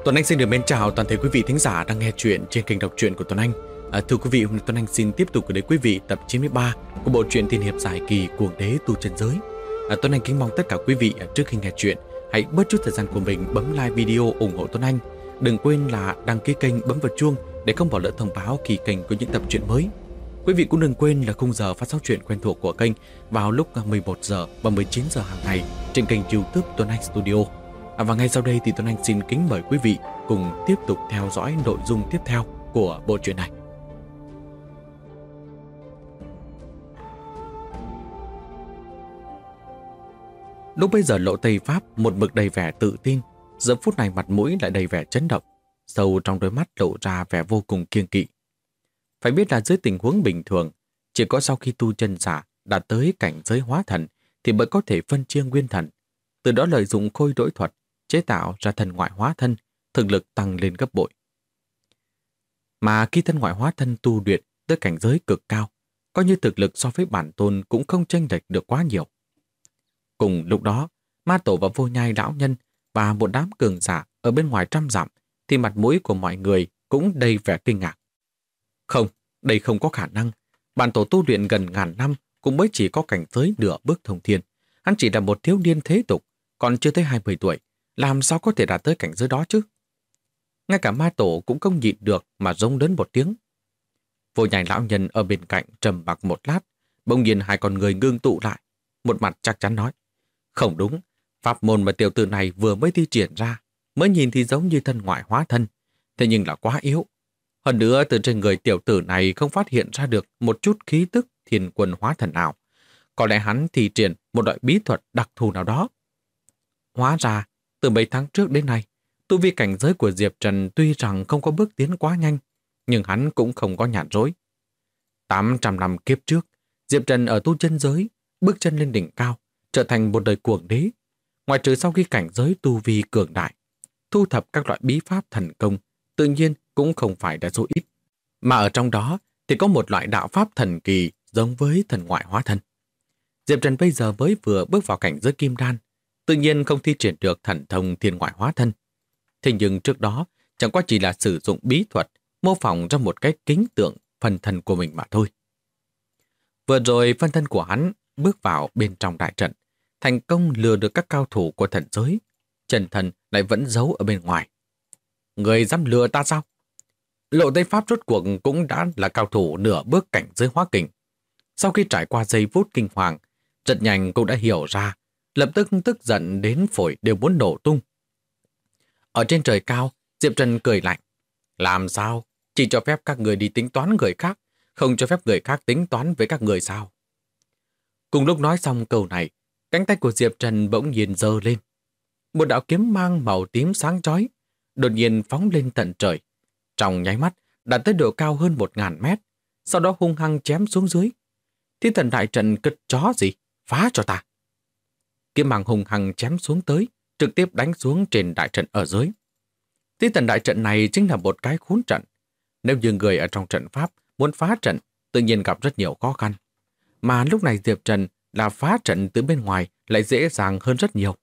Tuấn Anh xin được mến chào toàn thể quý vị thính giả đang nghe chuyện trên kênh đọc truyện của Tuấn Anh. Thưa quý vị, hôm nay Tuấn Anh xin tiếp tục gửi đến quý vị tập 93 của bộ truyện tiên hiệp dài kỳ Cuồng Đế Tu Chân Giới. Tuấn Anh kính mong tất cả quý vị trước khi nghe chuyện hãy bớt chút thời gian của mình bấm like video ủng hộ Tuấn Anh. Đừng quên là đăng ký kênh, bấm vào chuông để không bỏ lỡ thông báo khi kênh có những tập truyện mới. Quý vị cũng đừng quên là khung giờ phát sóng truyện quen thuộc của kênh vào lúc 11 giờ và 19 giờ hàng ngày trên kênh YouTube Tuấn Anh Studio. Và ngay sau đây thì Tuấn Anh xin kính mời quý vị cùng tiếp tục theo dõi nội dung tiếp theo của bộ truyện này. Lúc bây giờ Lộ Tây Pháp một mực đầy vẻ tự tin, giờ phút này mặt mũi lại đầy vẻ chấn động, sâu trong đôi mắt lộ ra vẻ vô cùng kiêng kỵ. Phải biết là dưới tình huống bình thường, chỉ có sau khi tu chân giả đạt tới cảnh giới hóa thần thì mới có thể phân chia nguyên thần, từ đó lợi dụng khôi lỗi thuật chế tạo ra thân ngoại hóa thân, thực lực tăng lên gấp bội. Mà khi thân ngoại hóa thân tu luyện tới cảnh giới cực cao, coi như thực lực so với bản tôn cũng không chênh lệch được quá nhiều. Cùng lúc đó, Ma Tổ và Vô Nhai lão nhân và một đám cường giả ở bên ngoài trăm dặm thì mặt mũi của mọi người cũng đầy vẻ kinh ngạc. Không, đây không có khả năng. Bản tổ tu luyện gần ngàn năm cũng mới chỉ có cảnh giới nửa bước thông thiên. Hắn chỉ là một thiếu niên thế tục, còn chưa tới 20 tuổi. Làm sao có thể đạt tới cảnh giới đó chứ? Ngay cả Ma Tổ cũng không nhịn được mà rống lớn một tiếng. Vô Nhai lão nhân ở bên cạnh trầm mặc một lát, bỗng nhiên hai con người ngưng tụ lại, một mặt chắc chắn nói: không đúng, pháp môn mà tiểu tử này vừa mới thi triển ra, mới nhìn thì giống như thân ngoại hóa thân, thế nhưng là quá yếu. Hơn nữa từ trên người tiểu tử này không phát hiện ra được một chút khí tức thiên quân hóa thần nào. Có lẽ hắn thi triển một loại bí thuật đặc thù nào đó. Hóa ra, từ mấy tháng trước đến nay, tu vi cảnh giới của Diệp Trần tuy rằng không có bước tiến quá nhanh, nhưng hắn cũng không có nhàn rỗi. 800 năm kiếp trước, Diệp Trần ở tu chân giới, bước chân lên đỉnh cao, trở thành một đời cuồng đế. Ngoài trừ sau khi cảnh giới tu vi cường đại, thu thập các loại bí pháp thần công, tự nhiên cũng không phải là số ít. Mà ở trong đó thì có một loại đạo pháp thần kỳ giống với thần ngoại hóa thân. Diệp Trần bây giờ mới vừa bước vào cảnh giới kim đan, tự nhiên không thi triển được thần thông thiên ngoại hóa thân. Thế nhưng trước đó chẳng qua chỉ là sử dụng bí thuật mô phỏng ra một cái kính tượng phân thân của mình mà thôi. Vừa rồi phân thân của hắn bước vào bên trong đại trận, thành công lừa được các cao thủ của thần giới. Chân thần lại vẫn giấu ở bên ngoài. Người dám lừa ta sao? Lộ Tây Pháp rốt cuộc cũng đã là cao thủ nửa bước cảnh giới hóa kình. Sau khi trải qua giây phút kinh hoàng, rất nhanh cũng đã hiểu ra, lập tức tức giận đến phổi đều muốn nổ tung. Ở trên trời cao, Diệp Trần cười lạnh. Làm sao? Chỉ cho phép các người đi tính toán người khác, không cho phép người khác tính toán với các người sao? Cùng lúc nói xong câu này, cánh tay của Diệp Trần bỗng nhiên giơ lên. Một đạo kiếm mang màu tím sáng chói đột nhiên phóng lên tận trời. Trong nháy mắt, đạt tới độ cao hơn 1000 mét, sau đó hung hăng chém xuống dưới. Thiên thần đại trận cất chó gì? Phá cho ta! Kiếm mang hung hăng chém xuống tới, trực tiếp đánh xuống trên đại trận ở dưới. Thiên thần đại trận này chính là một cái khốn trận. Nếu như người ở trong trận pháp muốn phá trận, tự nhiên gặp rất nhiều khó khăn. Mà lúc này Diệp Trần là phá trận từ bên ngoài lại dễ dàng hơn rất nhiều.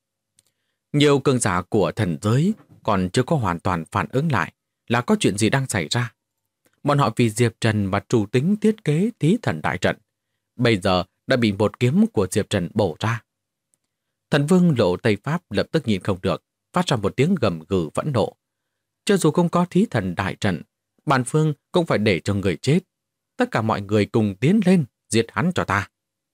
Nhiều cường giả của thần giới còn chưa có hoàn toàn phản ứng lại là có chuyện gì đang xảy ra. Bọn họ vì Diệp Trần mà chủ tính thiết kế thí thần đại trận. Bây giờ đã bị một kiếm của Diệp Trần bổ ra. Thần vương Lộ Tây Pháp lập tức nhìn không được, phát ra một tiếng gầm gừ phẫn nộ. Cho dù không có thí thần đại trận, bản phương cũng phải để cho người chết. Tất cả mọi người cùng tiến lên, giết hắn cho ta.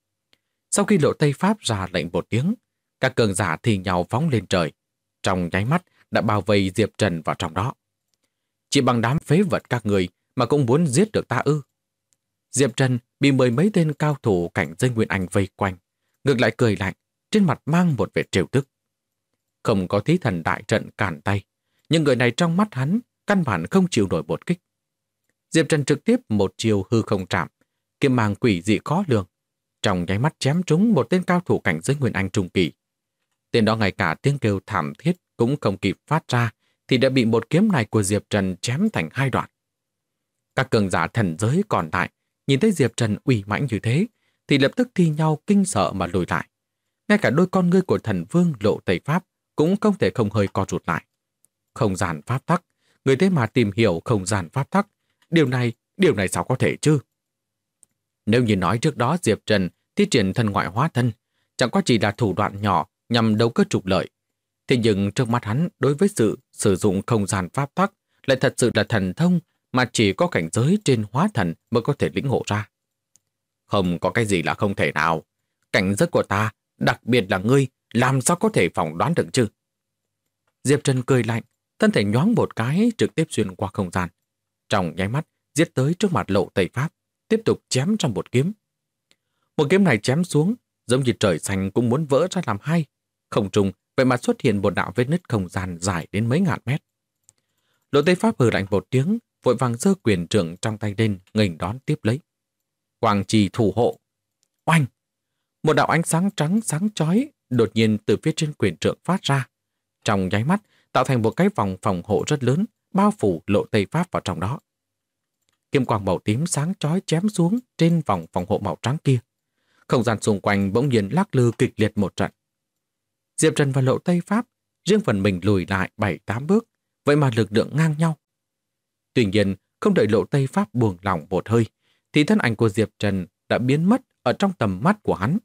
Sau khi Lộ Tây Pháp ra lệnh một tiếng, các cường giả thì nhau phóng lên trời. Trong nháy mắt đã bao vây Diệp Trần vào trong đó. Chỉ bằng đám phế vật các người mà cũng muốn giết được ta ư? Diệp Trần bị mười mấy tên cao thủ cảnh giới Nguyên Anh vây quanh, ngược lại cười lạnh, trên mặt mang một vẻ trêu tức. Không có thí thần đại trận cản tay, nhưng người này trong mắt hắn căn bản không chịu nổi một kích. Diệp Trần trực tiếp một chiều hư không chạm, kiếm mang quỷ dị khó lường, trong nháy mắt chém trúng một tên cao thủ cảnh giới Nguyên Anh trung kỳ. Tên đó ngay cả tiếng kêu thảm thiết cũng không kịp phát ra thì đã bị một kiếm này của Diệp Trần chém thành hai đoạn. Các cường giả thần giới còn lại nhìn thấy Diệp Trần uy mãnh như thế thì lập tức thi nhau kinh sợ mà lùi lại. Ngay cả đôi con ngươi của thần vương Lộ Tây Pháp cũng không thể không hơi co rụt lại. không gian pháp tắc. Người thế mà tìm hiểu không gian pháp tắc. Điều này sao có thể chứ? Nếu như nói trước đó Diệp Trần thi triển thân ngoại hóa thân, chẳng qua chỉ là thủ đoạn nhỏ nhằm đấu cơ trục lợi. Thế nhưng trước mắt hắn đối với sự sử dụng không gian pháp tắc lại thật sự là thần thông mà chỉ có cảnh giới trên hóa thần mới có thể lĩnh ngộ ra. Không có cái gì là không thể nào. Cảnh giới của ta, đặc biệt là ngươi, làm sao có thể phỏng đoán được chứ? Diệp Trần cười lạnh, thân thể nhoáng một cái trực tiếp xuyên qua không gian. Trong nháy mắt, giết tới trước mặt Lộ Tây Pháp, tiếp tục chém trong một kiếm. Một kiếm này chém xuống, giống như trời xanh cũng muốn vỡ ra làm hai. Không trùng, vậy mà xuất hiện một đạo vết nứt không gian dài đến mấy ngàn mét. Lộ Tây Pháp hừ lạnh một tiếng, vội vàng giơ quyền trượng trong tay lên, nghênh đón tiếp lấy. Quang trì thủ hộ. Oanh! Một đạo ánh sáng trắng sáng chói đột nhiên từ phía trên quyền trượng phát ra. Trong nháy mắt, tạo thành một cái vòng phòng hộ rất lớn, bao phủ Lộ Tây Pháp vào trong đó. Kiếm quang màu tím sáng chói chém xuống trên vòng phòng hộ màu trắng kia. Không gian xung quanh bỗng nhiên lắc lư kịch liệt một trận. Diệp Trần và Lộ Tây Pháp riêng phần mình lùi lại 7-8 bước, vậy mà lực lượng ngang nhau. Tuy nhiên, không đợi Lộ Tây Pháp buông lỏng một hơi, thì thân ảnh của Diệp Trần đã biến mất ở trong tầm mắt của hắn.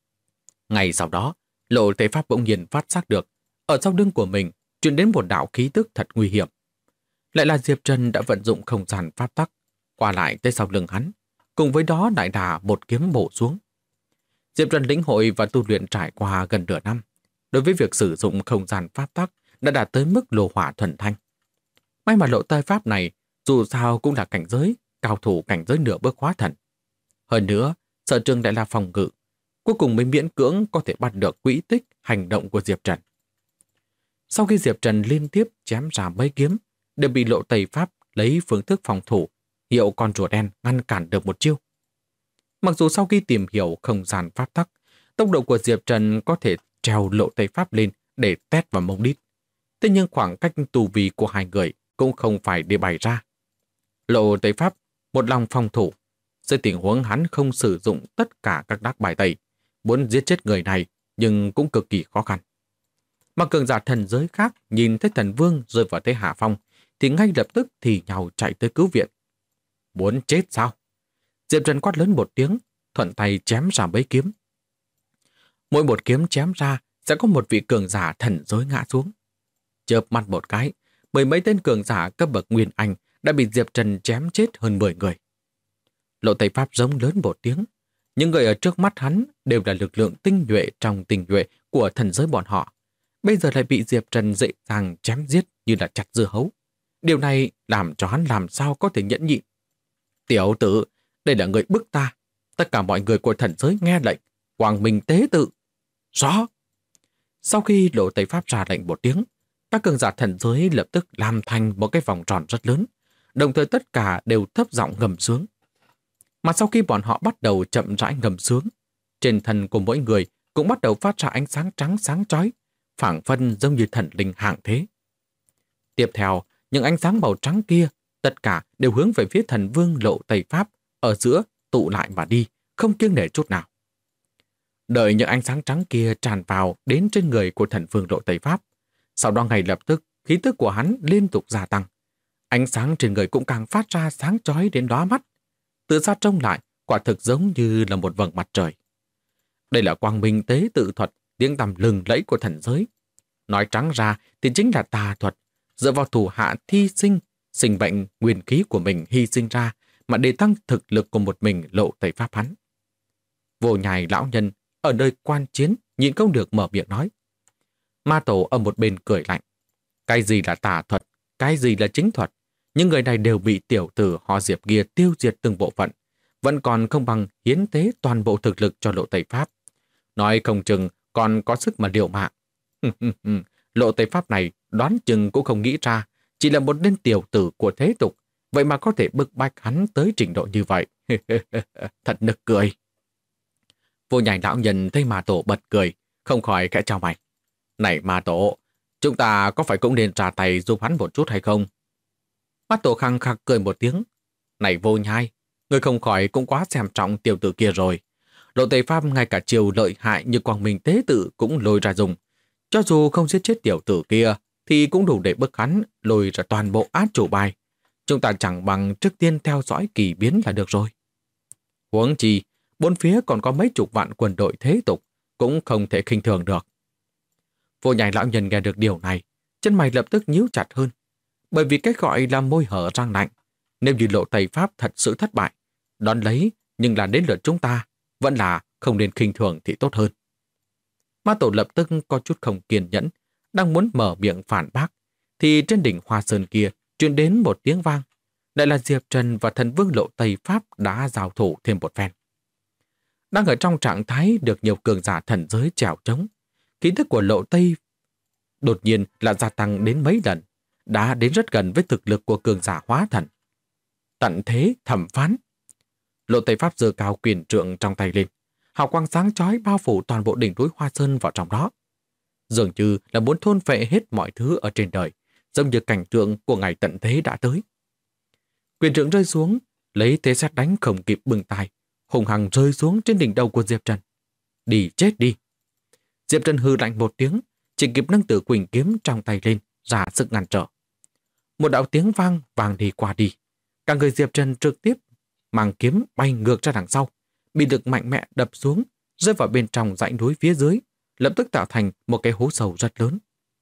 Ngay sau đó, Lộ Tây Pháp bỗng nhiên phát giác được, ở sau lưng của mình truyền đến một đạo khí tức thật nguy hiểm. Lại là Diệp Trần đã vận dụng không gian pháp tắc, qua lại tới sau lưng hắn, cùng với đó lại là một kiếm bổ xuống. Diệp Trần lĩnh hội và tu luyện trải qua gần nửa năm, đối với việc sử dụng không gian pháp tắc đã đạt tới mức lô hỏa thuần thanh. May mà Lộ Tây Pháp này dù sao cũng là cảnh giới, cao thủ cảnh giới nửa bước hóa thần. Hơn nữa, sở trường lại là phòng ngự, cuối cùng mới miễn cưỡng có thể bắt được quỹ tích hành động của Diệp Trần. Sau khi Diệp Trần liên tiếp chém ra mấy kiếm, đều bị Lộ Tây Pháp lấy phương thức phòng thủ, hiệu con rùa đen ngăn cản được một chiêu. Mặc dù sau khi tìm hiểu không gian pháp tắc, tốc độ của Diệp Trần có thể treo Lộ Tây Pháp lên để tét vào mông đít. Thế nhưng khoảng cách tu vi của hai người cũng không phải để bày ra. Lộ Tây Pháp một lòng phòng thủ, dưới tình huống hắn không sử dụng tất cả các đắc bài tẩy, muốn giết chết người này nhưng cũng cực kỳ khó khăn. Mà cường giả thần giới khác nhìn thấy thần vương rơi vào thế hạ phong thì ngay lập tức thì nhào chạy tới cứu viện. Muốn chết sao? Diệp Trần quát lớn một tiếng, thuận tay chém ra mấy kiếm. Mỗi một kiếm chém ra sẽ có một vị cường giả thần giới ngã xuống. Chớp mắt một cái, mười mấy tên cường giả cấp bậc Nguyên Anh đã bị Diệp Trần chém chết hơn 10 người. Lộ Tây Pháp giống lớn một tiếng. Những người ở trước mắt hắn đều là lực lượng tinh nhuệ trong tinh nhuệ của thần giới bọn họ. Bây giờ lại bị Diệp Trần dễ dàng chém giết như là chặt dưa hấu. Điều này làm cho hắn làm sao có thể nhẫn nhịn. Tiểu tử, đây là người bức ta. Tất cả mọi người của thần giới nghe lệnh, quang minh tế tự. Rõ. Sau khi Lộ Tây Pháp ra lệnh một tiếng, các cường giả thần giới lập tức làm thành một cái vòng tròn rất lớn, đồng thời tất cả đều thấp giọng ngầm sướng. Mà sau khi bọn họ bắt đầu chậm rãi ngầm sướng, trên thân của mỗi người cũng bắt đầu phát ra ánh sáng trắng sáng chói, phảng phất giống như thần linh hạng thế. Tiếp theo, những ánh sáng màu trắng kia, tất cả đều hướng về phía thần vương Lộ Tây Pháp, ở giữa tụ lại mà đi, không kiêng nể chút nào. Đợi những ánh sáng trắng kia tràn vào đến trên người của thần vương Lộ Tây Pháp, sau đó ngay lập tức khí tức của hắn liên tục gia tăng. Ánh sáng trên người cũng càng phát ra sáng chói đến đóa mắt. Từ xa trông lại, quả thực giống như là một vầng mặt trời. Đây là quang minh tế tự thuật, tiếng tăm lừng lẫy của thần giới. Nói trắng ra thì chính là tà thuật, dựa vào thủ hạ thi sinh, sinh bệnh nguyên khí của mình hy sinh ra mà để tăng thực lực của một mình Lộ Tây Pháp hắn. Vô Nhai lão nhân ở nơi quan chiến nhịn không được mở miệng nói. Ma Tổ ở một bên cười lạnh. Cái gì là tà thuật, cái gì là chính thuật? Những người này đều bị tiểu tử họ Diệp kia tiêu diệt từng bộ phận, vẫn còn không bằng hiến tế toàn bộ thực lực cho Lộ Tây Pháp. Nói không chừng còn có sức mà liều mạng. Lộ Tây Pháp này đoán chừng cũng không nghĩ ra, chỉ là một tên tiểu tử của thế tục, vậy mà có thể bức bách hắn tới trình độ như vậy. Thật nực cười. Vô Nhai lão nhân thấy Ma Tổ bật cười, không khỏi khẽ chào mày. Này Ma Tổ, chúng ta có phải cũng nên ra tay giúp hắn một chút hay không? Ma Tổ khăng khặc cười một tiếng. Này Vô Nhai, người không khỏi cũng quá xem trọng tiểu tử kia rồi. Lộ Tây Pháp ngay cả chiều lợi hại như quang minh tế tự cũng lôi ra dùng. Cho dù không giết chết tiểu tử kia, thì cũng đủ để bức hắn lôi ra toàn bộ át chủ bài. Chúng ta chẳng bằng trước tiên theo dõi kỳ biến là được rồi. Huống chi, bốn phía còn có mấy chục vạn quân đội thế tục, cũng không thể khinh thường được. Vô Nhai lão nhân nghe được điều này, chân mày lập tức nhíu chặt hơn. Bởi vì cái gọi là môi hở răng lạnh, nếu như Lộ Tây Pháp thật sự thất bại, đón lấy nhưng là đến lượt chúng ta, vẫn là không nên khinh thường thì tốt hơn. Ma Tổ lập tức có chút không kiên nhẫn, đang muốn mở miệng phản bác, thì trên đỉnh Hoa Sơn kia truyền đến một tiếng vang. Lại là Diệp Trần và thần vương Lộ Tây Pháp đã giao thủ thêm một phen. Đang ở trong trạng thái được nhiều cường giả thần giới chèo trống, khí thức của Lộ Tây đột nhiên là gia tăng đến mấy lần, đã đến rất gần với thực lực của cường giả hóa thần. Tận thế thẩm phán. Lộ Tây Pháp giơ cao quyền trượng trong tay lên, hào quang sáng chói bao phủ toàn bộ đỉnh núi Hoa Sơn vào trong đó. Dường như là muốn thôn phệ hết mọi thứ ở trên đời, giống như cảnh tượng của ngày tận thế đã tới. Quyền trượng rơi xuống, lấy thế sét đánh không kịp bừng tay, hùng hăng rơi xuống trên đỉnh đầu của Diệp Trần. Đi chết đi! Diệp Trần hừ lạnh một tiếng, chỉ kịp nâng Tử Quỳnh kiếm trong tay lên, ra sức ngăn trở. Một đạo tiếng vang đi qua đi. Cả người Diệp Trần trực tiếp mang kiếm bay ngược ra đằng sau, bị lực mạnh mẽ đập xuống, rơi vào bên trong dãy núi phía dưới, lập tức tạo thành một cái hố sâu rất lớn.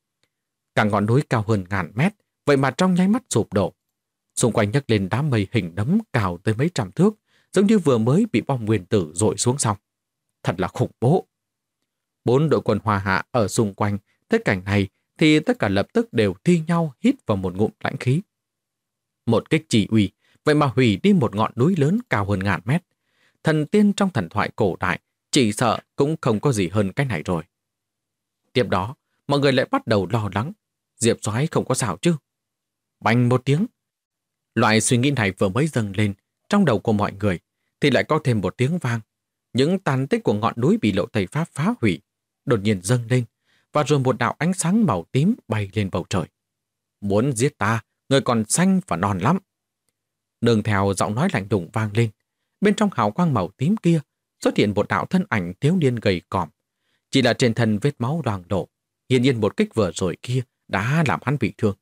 Cả ngọn núi cao hơn ngàn mét, vậy mà trong nháy mắt sụp đổ. Xung quanh nhấc lên đám mây hình nấm cao tới mấy trăm thước, giống như vừa mới bị bom nguyên tử dội xuống xong. Thật là khủng bố. 4 đội quân Hoa Hạ ở xung quanh thấy cảnh này thì tất cả lập tức đều thi nhau hít vào một ngụm lãnh khí. Một kích chỉ uy, vậy mà hủy đi một ngọn núi lớn cao hơn ngàn mét. Thần tiên trong thần thoại cổ đại chỉ sợ cũng không có gì hơn cái này rồi. Tiếp đó, mọi người lại bắt đầu lo lắng. Diệp Soái không có sao chứ? Bành một tiếng. Loại suy nghĩ này vừa mới dâng lên trong đầu của mọi người thì lại có thêm một tiếng vang. Những tàn tích của ngọn núi bị Lộ Tây Pháp phá hủy đột nhiên dâng lên, và rồi một đạo ánh sáng màu tím bay lên bầu trời. Muốn giết ta, người còn xanh và non lắm. Đường theo giọng nói lạnh lùng vang lên, bên trong hào quang màu tím kia xuất hiện một đạo thân ảnh thiếu niên gầy còm. Chỉ là trên thân vết máu loang lổ, hiển nhiên một kích vừa rồi kia đã làm hắn bị thương.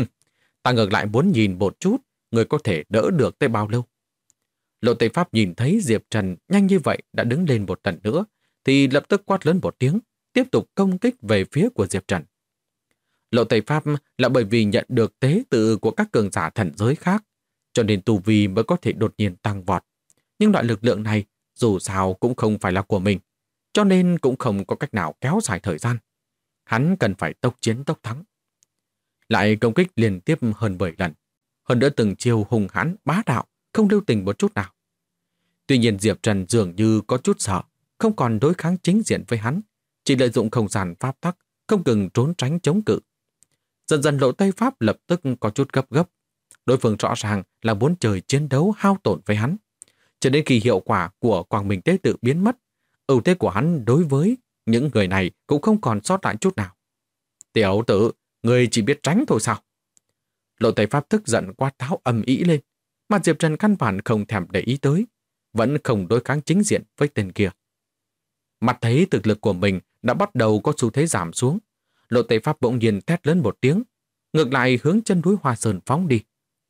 Ta ngược lại muốn nhìn một chút, người có thể đỡ được tới bao lâu. Lộ Tây Pháp nhìn thấy Diệp Trần nhanh như vậy đã đứng lên một lần nữa, thì lập tức quát lớn một tiếng, tiếp tục công kích về phía của Diệp Trần. Lộ Tây Pháp là bởi vì nhận được tế tự của các cường giả thần giới khác, cho nên tu vi mới có thể đột nhiên tăng vọt. Nhưng loại lực lượng này dù sao cũng không phải là của mình, cho nên cũng không có cách nào kéo dài thời gian. Hắn cần phải tốc chiến tốc thắng. Lại công kích liên tiếp hơn 10 lần, hơn nữa từng chiêu hùng hãn bá đạo, không lưu tình một chút nào. Tuy nhiên Diệp Trần dường như có chút sợ, không còn đối kháng chính diện với hắn, chỉ lợi dụng không gian pháp tắc, không ngừng trốn tránh chống cự. Dần dần Lộ Tây Pháp lập tức có chút gấp gấp. Đối phương rõ ràng là muốn chơi chiến đấu hao tổn với hắn. Cho đến khi hiệu quả của Quang Minh Tế Tự biến mất, ưu thế của hắn đối với những người này cũng không còn sót lại chút nào. Tiểu tử, người chỉ biết tránh thôi sao? Lộ Tây Pháp tức giận quát tháo ầm ĩ lên, mà Diệp Trần căn bản không thèm để ý tới, vẫn không đối kháng chính diện với tên kia. Mặt thấy thực lực của mình đã bắt đầu có xu thế giảm xuống, Lộ Tây Pháp bỗng nhiên thét lớn một tiếng, ngược lại hướng chân núi Hoa Sơn phóng đi.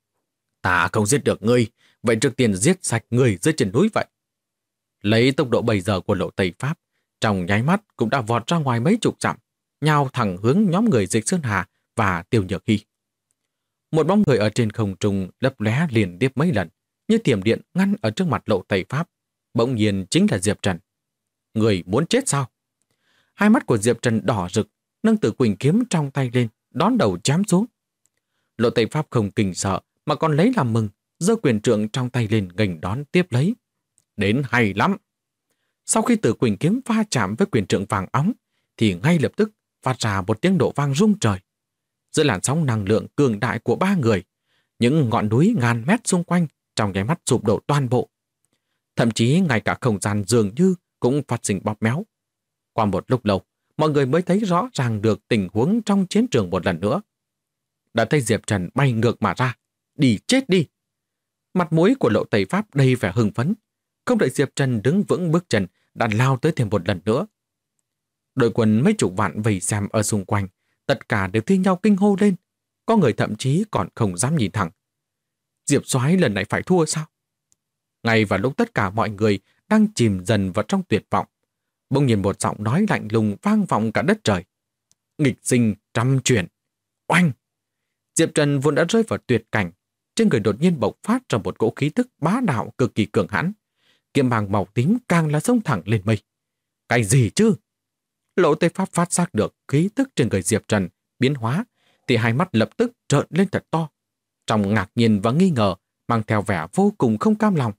Ta không giết được ngươi, vậy trước tiên giết sạch người dưới chân núi vậy. Lấy tốc độ bây giờ của Lộ Tây Pháp, trong nháy mắt cũng đã vọt ra ngoài mấy chục dặm, nhào thẳng hướng nhóm người Dịch Sơn Hà và Tiêu Nhược Hy. Một bóng người ở trên không trung lấp lóe liên tiếp mấy lần, như tiềm điện ngăn ở trước mặt Lộ Tây Pháp, bỗng nhiên chính là Diệp Trần. Người muốn chết sao? Hai mắt của Diệp Trần đỏ rực, nâng Tử Quỳnh kiếm trong tay lên, đón đầu chém xuống. Lộ Tây Pháp không kinh sợ mà còn lấy làm mừng, giơ quyền trượng trong tay lên nghênh đón tiếp lấy. Đến hay lắm. Sau khi Tử Quỳnh kiếm va chạm với quyền trượng vàng óng, thì ngay lập tức phát ra một tiếng nổ vang rung trời. Giữa làn sóng năng lượng cường đại của ba người, những ngọn núi ngàn mét xung quanh trong nháy mắt sụp đổ toàn bộ. Thậm chí ngay cả không gian dường như cũng phát sinh bóp méo. Qua một lúc lâu, mọi người mới thấy rõ ràng được tình huống trong chiến trường một lần nữa. Đã thấy Diệp Trần bay ngược mà ra. Đi chết đi! Mặt mũi của Lộ Tây Pháp đầy vẻ hưng phấn. Không đợi Diệp Trần đứng vững bước chân, đã lao tới thêm một lần nữa. Đội quân mấy chục vạn vây xem ở xung quanh, tất cả đều thi nhau kinh hô lên. Có người thậm chí còn không dám nhìn thẳng. Diệp Soái lần này phải thua sao? Ngay vào lúc tất cả mọi người đang chìm dần vào trong tuyệt vọng, bỗng nhiên một giọng nói lạnh lùng vang vọng cả đất trời. Nghịch sinh trăm chuyển. Oanh! Diệp Trần vốn đã rơi vào tuyệt cảnh, trên người đột nhiên bộc phát ra một cỗ khí tức bá đạo cực kỳ cường hãn. Kiếm bàng màu tím càng là xông thẳng lên mây. Cái gì chứ? Lộ Tây Pháp phát giác được khí tức trên người Diệp Trần biến hóa, thì hai mắt lập tức trợn lên thật to. Trong ngạc nhiên và nghi ngờ, mang theo vẻ vô cùng không cam lòng.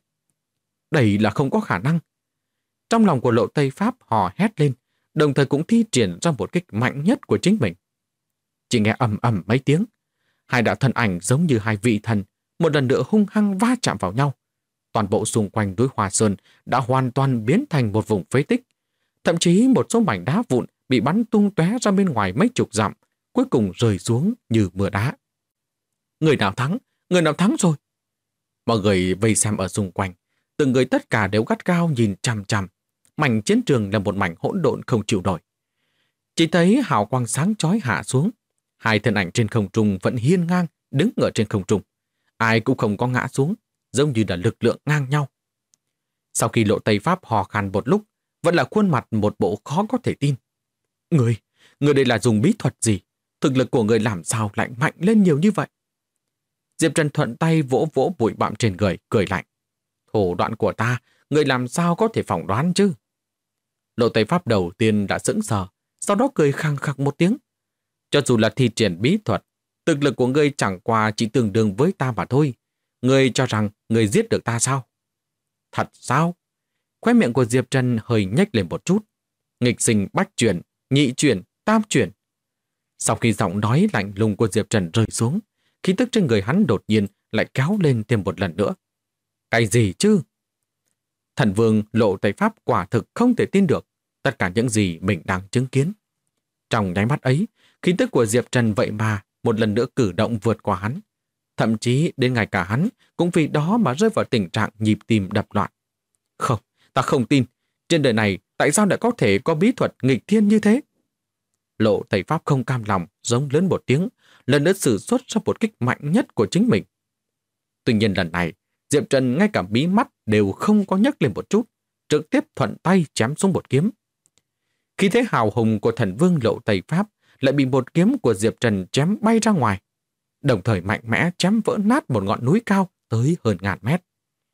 Đây là không có khả năng. Trong lòng của Lộ Tây Pháp hò hét lên, đồng thời cũng thi triển ra một kích mạnh nhất của chính mình. Chỉ nghe ầm ầm mấy tiếng, hai đạo thân ảnh giống như hai vị thần, một lần nữa hung hăng va chạm vào nhau. Toàn bộ xung quanh núi Hoa Sơn đã hoàn toàn biến thành một vùng phế tích. Thậm chí một số mảnh đá vụn bị bắn tung tóe ra bên ngoài mấy chục dặm, cuối cùng rơi xuống như mưa đá. Người nào thắng? Người nào thắng rồi? Mọi người vây xem ở xung quanh, từng người tất cả đều gắt gao nhìn chằm chằm. Mảnh chiến trường là một mảnh hỗn độn không chịu nổi. Chỉ thấy hào quang sáng chói hạ xuống, hai thân ảnh trên không trung vẫn hiên ngang đứng ở trên không trung. Ai cũng không có ngã xuống, giống như là lực lượng ngang nhau. Sau khi Lộ Tây Pháp hò khan một lúc, vẫn là khuôn mặt một bộ khó có thể tin. Người đây là dùng bí thuật gì? Thực lực của người làm sao lại mạnh lên nhiều như vậy? Diệp Trần thuận tay vỗ vỗ bụi bặm trên người, cười lạnh. Thủ đoạn của ta, người làm sao có thể phỏng đoán chứ? Lộ Tây Pháp đầu tiên đã sững sờ, sau đó cười khăng khặc một tiếng. Cho dù là thi triển bí thuật, thực lực của ngươi chẳng qua chỉ tương đương với ta mà thôi. Ngươi cho rằng ngươi giết được ta sao? Thật sao? Khóe miệng của Diệp Trần hơi nhếch lên một chút. Nghịch sinh bách chuyển, nhị chuyển, tam chuyển. Sau khi giọng nói lạnh lùng của Diệp Trần rơi xuống, khí tức trên người hắn đột nhiên lại kéo lên thêm một lần nữa. Cái gì chứ? Thần Vương Lộ Tây Pháp quả thực không thể tin được tất cả những gì mình đang chứng kiến. Trong nháy mắt ấy, khí tức của Diệp Trần vậy mà một lần nữa cử động vượt qua hắn. Thậm chí đến ngay cả hắn cũng vì đó mà rơi vào tình trạng nhịp tim đập loạn. Không, ta không tin. Trên đời này tại sao lại có thể có bí thuật nghịch thiên như thế? Lộ Tây Pháp không cam lòng, giống lớn một tiếng, lần nữa sử xuất ra một kích mạnh nhất của chính mình. Tuy nhiên lần này, Diệp Trần ngay cả mí mắt đều không có nhấc lên một chút, trực tiếp thuận tay chém xuống một kiếm. Khí thế hào hùng của thần vương Lộ Tây Pháp lại bị một kiếm của Diệp Trần chém bay ra ngoài, đồng thời mạnh mẽ chém vỡ nát một ngọn núi cao tới hơn ngàn mét.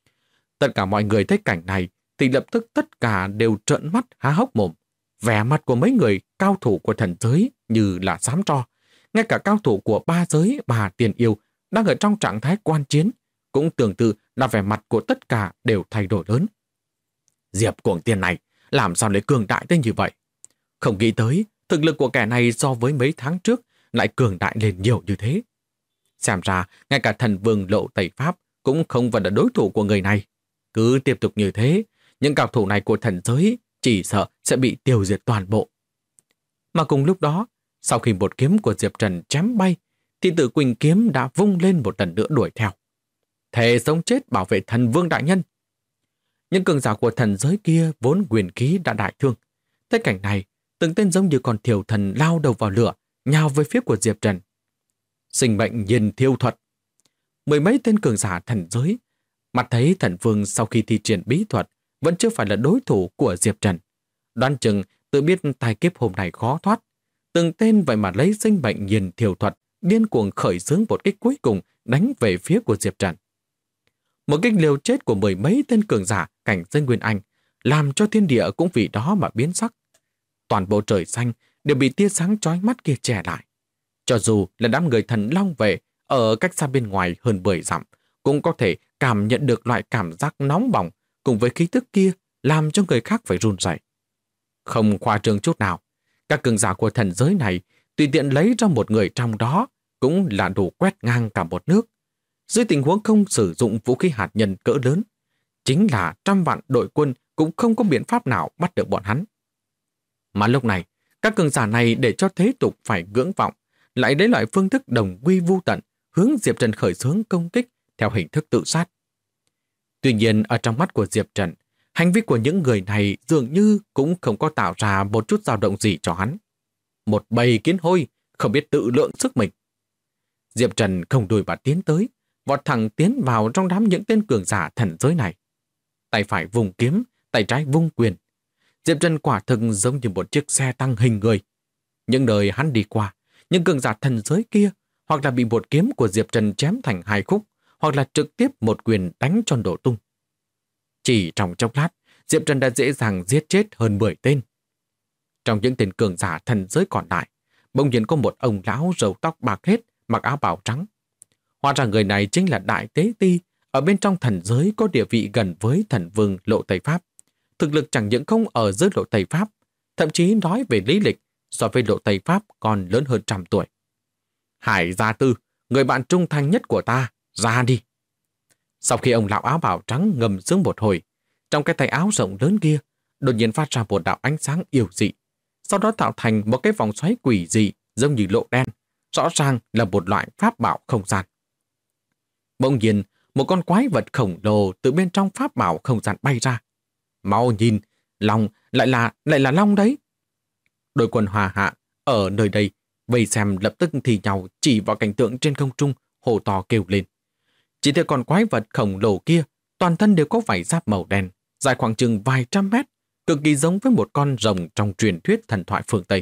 Tất cả mọi người thấy cảnh này thì lập tức tất cả đều trợn mắt há hốc mồm. Vẻ mặt của mấy người cao thủ của thần giới như là xám tro. Ngay cả cao thủ của ba giới bà tiền yêu đang ở trong trạng thái quan chiến cũng tương tự là vẻ mặt của tất cả đều thay đổi lớn. Diệp Cuồng Tiên này làm sao lại cường đại tới như vậy? Không nghĩ tới thực lực của kẻ này so với mấy tháng trước lại cường đại lên nhiều như thế. Xem ra ngay cả thần vương Lộ Tây Pháp cũng không phải là đối thủ của người này. Cứ tiếp tục như thế, những cao thủ này của thần giới chỉ sợ sẽ bị tiêu diệt toàn bộ. Mà cùng lúc đó, sau khi một kiếm của Diệp Trần chém bay, thì Tử Quỳnh kiếm đã vung lên một lần nữa đuổi theo. Thề sống chết bảo vệ thần vương đại nhân. Những cường giả của thần giới kia vốn quyền khí đã đại thương. Thấy cảnh này, từng tên giống như con thiểu thần lao đầu vào lửa, nhào về phía của Diệp Trần. Sinh mệnh nhiên thiêu thuật. Mười mấy tên cường giả thần giới, mặt thấy thần vương sau khi thi triển bí thuật vẫn chưa phải là đối thủ của Diệp Trần. Đoán chừng tự biết tai kiếp hôm nay khó thoát. Từng tên vậy mà lấy sinh mệnh nhiên thiêu thuật, điên cuồng khởi xướng một kích cuối cùng đánh về phía của Diệp Trần. Một kích liều chết của mười mấy tên cường giả cảnh giới Nguyên Anh làm cho thiên địa cũng vì đó mà biến sắc. Toàn bộ trời xanh đều bị tia sáng chói mắt kia che lại. Cho dù là đám người thần long vệ ở cách xa bên ngoài hơn 10 dặm, cũng có thể cảm nhận được loại cảm giác nóng bỏng cùng với khí tức kia làm cho người khác phải run rẩy. Không khoa trương chút nào, các cường giả của thần giới này tùy tiện lấy ra một người trong đó cũng là đủ quét ngang cả một nước. Dưới tình huống không sử dụng vũ khí hạt nhân cỡ lớn, chính là trăm vạn đội quân cũng không có biện pháp nào bắt được bọn hắn. Mà lúc này, các cường giả này để cho thế tục phải ngưỡng vọng, lại lấy loại phương thức đồng quy vu tận, hướng Diệp Trần khởi xướng công kích theo hình thức tự sát. Tuy nhiên, ở trong mắt của Diệp Trần, hành vi của những người này dường như cũng không có tạo ra một chút dao động gì cho hắn. Một bầy kiến hôi, không biết tự lượng sức mình. Diệp Trần không đùi mà tiến tới, vọt thẳng tiến vào trong đám những tên cường giả thần giới này. Tay phải vùng kiếm, tay trái vung quyền. Diệp Trần quả thực giống như một chiếc xe tăng hình người. Những nơi hắn đi qua, những cường giả thần giới kia hoặc là bị một kiếm của Diệp Trần chém thành hai khúc, hoặc là trực tiếp một quyền đánh cho đổ tung. Chỉ trong chốc lát, Diệp Trần đã dễ dàng giết chết hơn 10 tên. Trong những tên cường giả thần giới còn lại, bỗng nhiên có một ông lão râu tóc bạc hết, mặc áo bào trắng. Hóa ra người này chính là Đại Tế Ti, ở bên trong thần giới có địa vị gần với thần vương Lộ Tây Pháp. Thực lực chẳng những không ở dưới Lộ Tây Pháp, thậm chí nói về lý lịch, so với Lộ Tây Pháp còn lớn hơn 100 tuổi. Hải Gia Tư, người bạn trung thành nhất của ta, ra đi. Sau khi ông lão áo bào trắng ngầm sướng một hồi, trong cái tay áo rộng lớn kia, đột nhiên phát ra một đạo ánh sáng yêu dị, sau đó tạo thành một cái vòng xoáy quỷ dị giống như lỗ đen, rõ ràng là một loại pháp bảo không gian. Bỗng nhiên, một con quái vật khổng lồ từ bên trong pháp bảo không gian bay ra. Mau nhìn, long lại là long đấy. Đội quân Hòa Hạ ở nơi đây vây xem lập tức thì nhau chỉ vào cảnh tượng trên không trung, hô to kêu lên. Chỉ thấy con quái vật khổng lồ kia, toàn thân đều có vảy giáp màu đen, dài khoảng chừng vài trăm mét, cực kỳ giống với một con rồng trong truyền thuyết thần thoại phương Tây.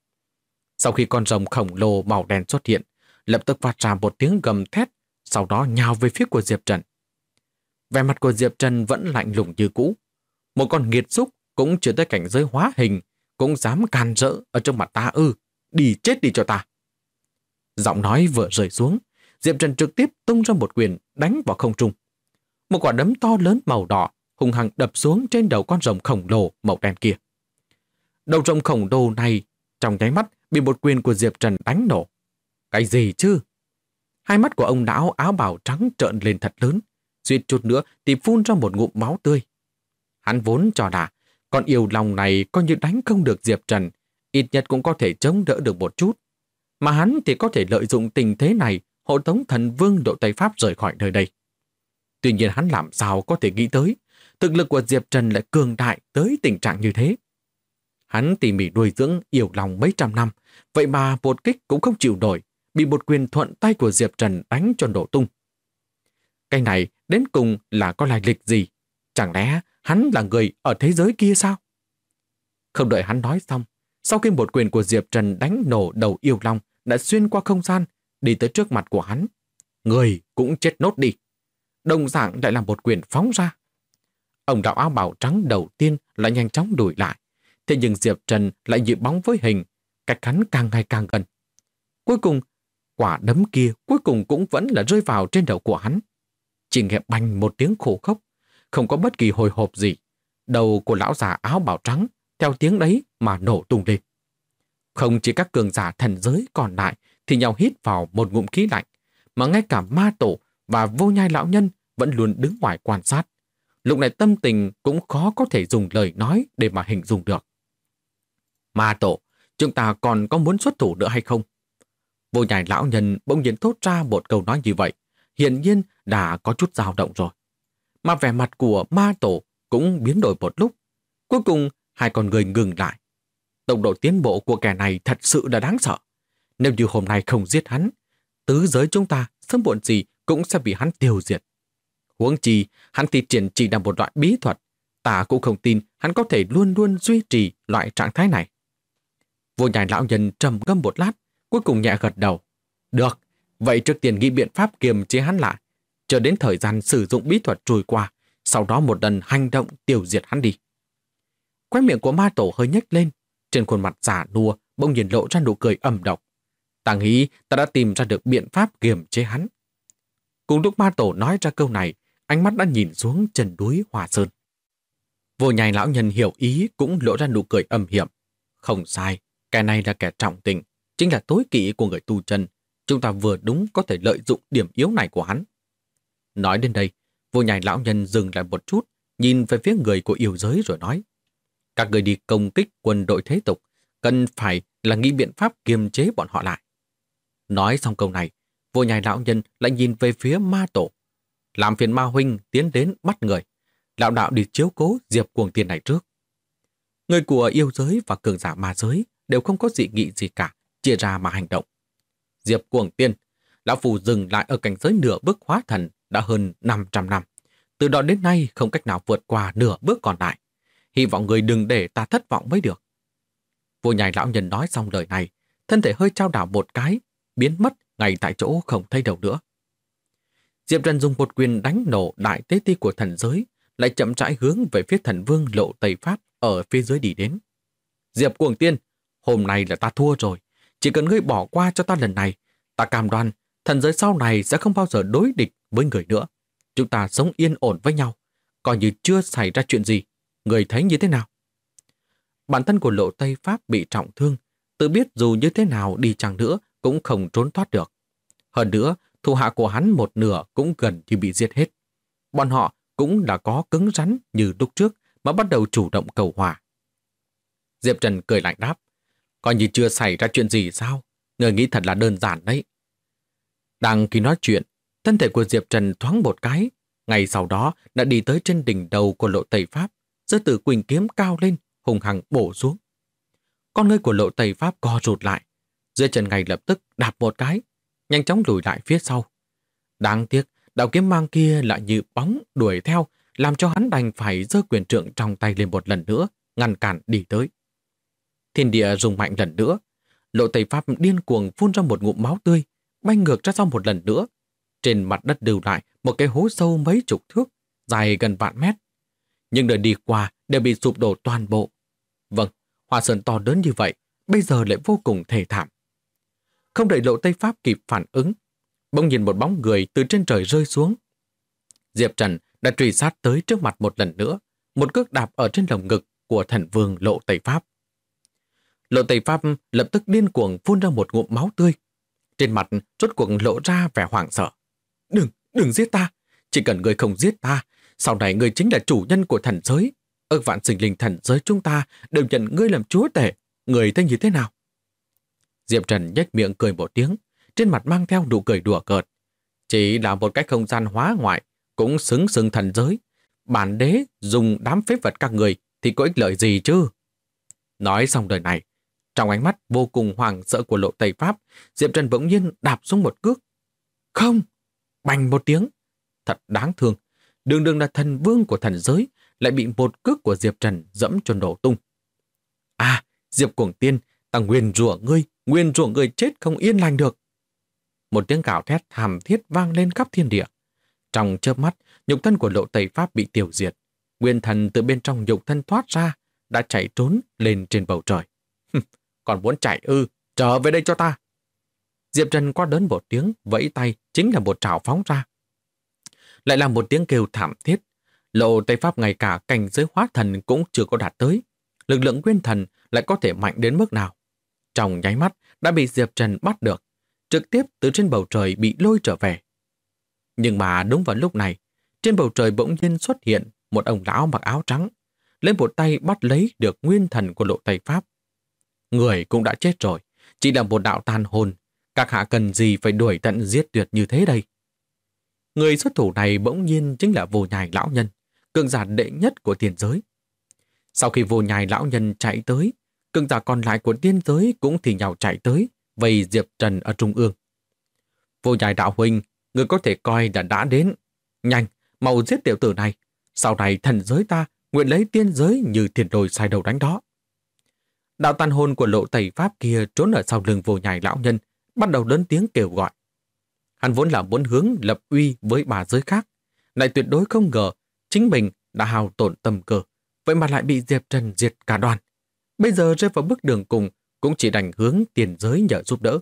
Sau khi con rồng khổng lồ màu đen xuất hiện, lập tức phát ra một tiếng gầm thét, sau đó nhào về phía của Diệp Trần. Vẻ mặt của Diệp Trần vẫn lạnh lùng như cũ. Một con nghiệt xúc cũng chưa tới cảnh giới hóa hình, cũng dám can rỡ ở trước mặt ta ư, đi chết đi cho ta. Giọng nói vừa rơi xuống, Diệp Trần trực tiếp tung ra một quyền đánh vào không trung. Một quả đấm to lớn màu đỏ hung hăng đập xuống trên đầu con rồng khổng lồ màu đen kia. Đầu rồng khổng lồ này trong nháy mắt bị một quyền của Diệp Trần đánh nổ. Cái gì chứ? Hai mắt của ông lão áo bào trắng trợn lên thật lớn, suýt chút nữa thì phun ra một ngụm máu tươi. Hắn vốn cho là con yêu lòng này coi như đánh không được Diệp Trần, ít nhất cũng có thể chống đỡ được một chút. Mà hắn thì có thể lợi dụng tình thế này hộ tống thần vương Độ Tây Pháp rời khỏi nơi đây. Tuy nhiên hắn làm sao có thể nghĩ tới thực lực của Diệp Trần lại cường đại tới tình trạng như thế. Hắn tỉ mỉ nuôi dưỡng yêu lòng mấy trăm năm, vậy mà một kích cũng không chịu nổi, bị một quyền thuận tay của Diệp Trần đánh cho nổ tung. Cái này đến cùng là có lai lịch gì? Chẳng lẽ hắn là người ở thế giới kia sao? Không đợi hắn nói xong, sau khi một quyền của Diệp Trần đánh nổ đầu yêu long đã xuyên qua không gian, đi tới trước mặt của hắn. Người cũng chết nốt đi. Đồng dạng lại là một quyền phóng ra. Ông đạo áo bào trắng đầu tiên lại nhanh chóng đuổi lại. Thế nhưng Diệp Trần lại như bóng với hình, cách hắn càng ngày càng gần. Cuối cùng, quả đấm kia cuối cùng cũng vẫn là rơi vào trên đầu của hắn. Chỉ nghe bành một tiếng khổ khốc, không có bất kỳ hồi hộp gì. Đầu của lão già áo bào trắng theo tiếng đấy mà nổ tung lên. Không chỉ các cường giả thần giới còn lại thì nhau hít vào một ngụm khí lạnh, mà ngay cả ma tổ và vô nhai lão nhân vẫn luôn đứng ngoài quan sát. Lúc này tâm tình cũng khó có thể dùng lời nói để mà hình dung được. Ma tổ, chúng ta còn có muốn xuất thủ nữa hay không? Vô nhai lão nhân bỗng nhiên thốt ra một câu nói như vậy, hiển nhiên đã có chút dao động rồi. Mà vẻ mặt của ma tổ cũng biến đổi một lúc. Cuối cùng, hai con người ngừng lại. Tốc độ tiến bộ của kẻ này thật sự là đáng sợ. Nếu như hôm nay không giết hắn, tứ giới chúng ta sớm muộn gì cũng sẽ bị hắn tiêu diệt. Huống chi, hắn thi triển chỉ là một loại bí thuật. Ta cũng không tin hắn có thể luôn luôn duy trì loại trạng thái này. Vô nhai lão nhân trầm ngâm một lát, cuối cùng nhẹ gật đầu. Được, vậy trước tiên nghĩ biện pháp kiềm chế hắn lại, chờ đến thời gian sử dụng bí thuật trôi qua, sau đó một lần hành động tiêu diệt hắn đi. Khóe miệng của ma tổ hơi nhếch lên, trên khuôn mặt giả nua bỗng nhiên lộ ra nụ cười âm độc. Ta nghĩ ta đã tìm ra được biện pháp kiềm chế hắn. Cùng lúc ma tổ nói ra câu này, ánh mắt đã nhìn xuống chân núi Hòa Sơn. Vô nhai lão nhân hiểu ý cũng lộ ra nụ cười âm hiểm. Không sai, kẻ này là kẻ trọng tình, chính là tối kỵ của người tu chân. Chúng ta vừa đúng có thể lợi dụng điểm yếu này của hắn. Nói đến đây, vô nhai lão nhân dừng lại một chút, nhìn về phía người của yêu giới rồi nói. Các người đi công kích quân đội thế tục, cần phải là nghĩ biện pháp kiềm chế bọn họ lại. Nói xong câu này, vô nhai lão nhân lại nhìn về phía ma tổ. Làm phiền ma huynh tiến đến bắt người. Lão đạo đi chiếu cố Diệp Cuồng Tiên này trước. Người của yêu giới và cường giả ma giới đều không có dị nghị gì cả, chia ra mà hành động. Diệp Cuồng Tiên, lão phù dừng lại ở cảnh giới nửa bước hóa thần đã hơn 500 năm. Từ đó đến nay không cách nào vượt qua nửa bước còn lại. Hy vọng người đừng để ta thất vọng mới được. Vô Nhai lão nhân nói xong lời này, thân thể hơi trao đảo một cái, biến mất ngay tại chỗ không thấy đâu nữa. Diệp Trần dùng một quyền đánh nổ đại tế ti của thần giới, lại chậm rãi hướng về phía thần vương Lộ Tây Pháp ở phía dưới đi đến. Diệp Cuồng Tiên, hôm nay là ta thua rồi. Chỉ cần ngươi bỏ qua cho ta lần này, ta cam đoan thần giới sau này sẽ không bao giờ đối địch với người nữa. Chúng ta sống yên ổn với nhau, coi như chưa xảy ra chuyện gì. Người thấy như thế nào? Bản thân của Lộ Tây Pháp bị trọng thương, tự biết dù như thế nào đi chăng nữa cũng không trốn thoát được. Hơn nữa, thủ hạ của hắn một nửa cũng gần như bị giết hết. Bọn họ cũng đã có cứng rắn như lúc trước mà bắt đầu chủ động cầu hòa. Diệp Trần cười lạnh đáp, coi như chưa xảy ra chuyện gì sao? Người nghĩ thật là đơn giản đấy. Đang khi nói chuyện, thân thể của Diệp Trần thoáng một cái, ngay sau đó đã đi tới trên đỉnh đầu của Lộ Tây Pháp, giơ Tử Quỳnh kiếm cao lên, hùng hăng bổ xuống. Con ngươi của Lộ Tây Pháp co rụt lại, dưới chân ngay lập tức đạp một cái, nhanh chóng lùi lại phía sau. Đáng tiếc, đạo kiếm mang kia lại như bóng đuổi theo, làm cho hắn đành phải giơ quyền trượng trong tay lên một lần nữa, ngăn cản đi tới. Thiên địa rung mạnh lần nữa, Lộ Tây Pháp điên cuồng phun ra một ngụm máu tươi, bay ngược ra sau một lần nữa. Trên mặt đất lưu lại một cái hố sâu mấy chục thước, dài gần vạn mét. Nhưng đời đi qua đều bị sụp đổ toàn bộ. Vâng, Hoa Sơn to lớn như vậy, bây giờ lại vô cùng thê thảm. Không đợi Lộ Tây Pháp kịp phản ứng, bỗng nhìn một bóng người từ trên trời rơi xuống. Diệp Trần đã truy sát tới trước mặt một lần nữa, một cước đạp ở trên lồng ngực của thần vương Lộ Tây Pháp. Lộ Tây Pháp lập tức điên cuồng phun ra một ngụm máu tươi. Trên mặt rốt cuộc lộ ra vẻ hoảng sợ. Đừng giết ta, chỉ cần người không giết ta, sau này người chính là chủ nhân của thần giới. Ước vạn sinh linh thần giới chúng ta đều nhận ngươi làm chúa tể, người thấy như thế nào? Diệp Trần nhếch miệng cười một tiếng, trên mặt mang theo nụ cười đùa cợt. Chỉ là một cái không gian hóa ngoại, cũng xứng xưng thần giới. Bản đế dùng đám phế vật các người thì có ích lợi gì chứ? Nói xong lời này, trong ánh mắt vô cùng hoảng sợ của Lộ Tây Pháp, Diệp Trần bỗng nhiên đạp xuống một cước. Không! Bành một tiếng. Thật đáng thương. Đường đường là thần vương của thần giới, lại bị một cước của Diệp Trần dẫm cho nổ tung. À, Diệp Cuồng Tiên, ta nguyền rủa ngươi chết không yên lành được. Một tiếng gào thét thảm thiết vang lên khắp thiên địa. Trong chớp mắt, nhục thân của Lộ Tây Pháp bị tiêu diệt. Nguyên thần từ bên trong nhục thân thoát ra, đã chạy trốn lên trên bầu trời. Còn muốn chạy ư, trở về đây cho ta. Diệp Trần quát lớn một tiếng, vẫy tay chính là một trảo phóng ra. Lại là một tiếng kêu thảm thiết. Lộ Tây Pháp ngay cả cảnh giới hóa thần cũng chưa có đạt tới. Lực lượng nguyên thần lại có thể mạnh đến mức nào? Trong nháy mắt đã bị Diệp Trần bắt được, trực tiếp từ trên bầu trời bị lôi trở về. Nhưng mà đúng vào lúc này, trên bầu trời bỗng nhiên xuất hiện một ông lão mặc áo trắng, lấy một tay bắt lấy được nguyên thần của Lộ Tây Pháp. Người cũng đã chết rồi, chỉ là một đạo tàn hồn, các hạ cần gì phải đuổi tận giết tuyệt như thế đây? Người xuất thủ này bỗng nhiên chính là Vô Nhai lão nhân, cường giả đệ nhất của tiên giới. Sau khi Vô Nhai lão nhân chạy tới, cường giả còn lại của tiên giới cũng thì nhau chạy tới, vây Diệp Trần ở trung ương. Vô Nhai đạo huynh, người có thể coi là đã đến. Nhanh, mau giết tiểu tử này. Sau này thần giới ta nguyện lấy tiên giới như thiên đồi sai đầu đánh đó. Đạo tàn hồn của Lộ Tây Pháp kia trốn ở sau lưng Vô Nhai lão nhân, bắt đầu lớn tiếng kêu gọi. Hắn vốn là muốn hướng lập uy với bà giới khác, lại tuyệt đối không ngờ chính mình đã hao tổn tâm cơ, vậy mà lại bị Diệp Trần diệt cả đoàn. Bây giờ rơi vào bước đường cùng, cũng chỉ đành hướng tiền giới nhờ giúp đỡ.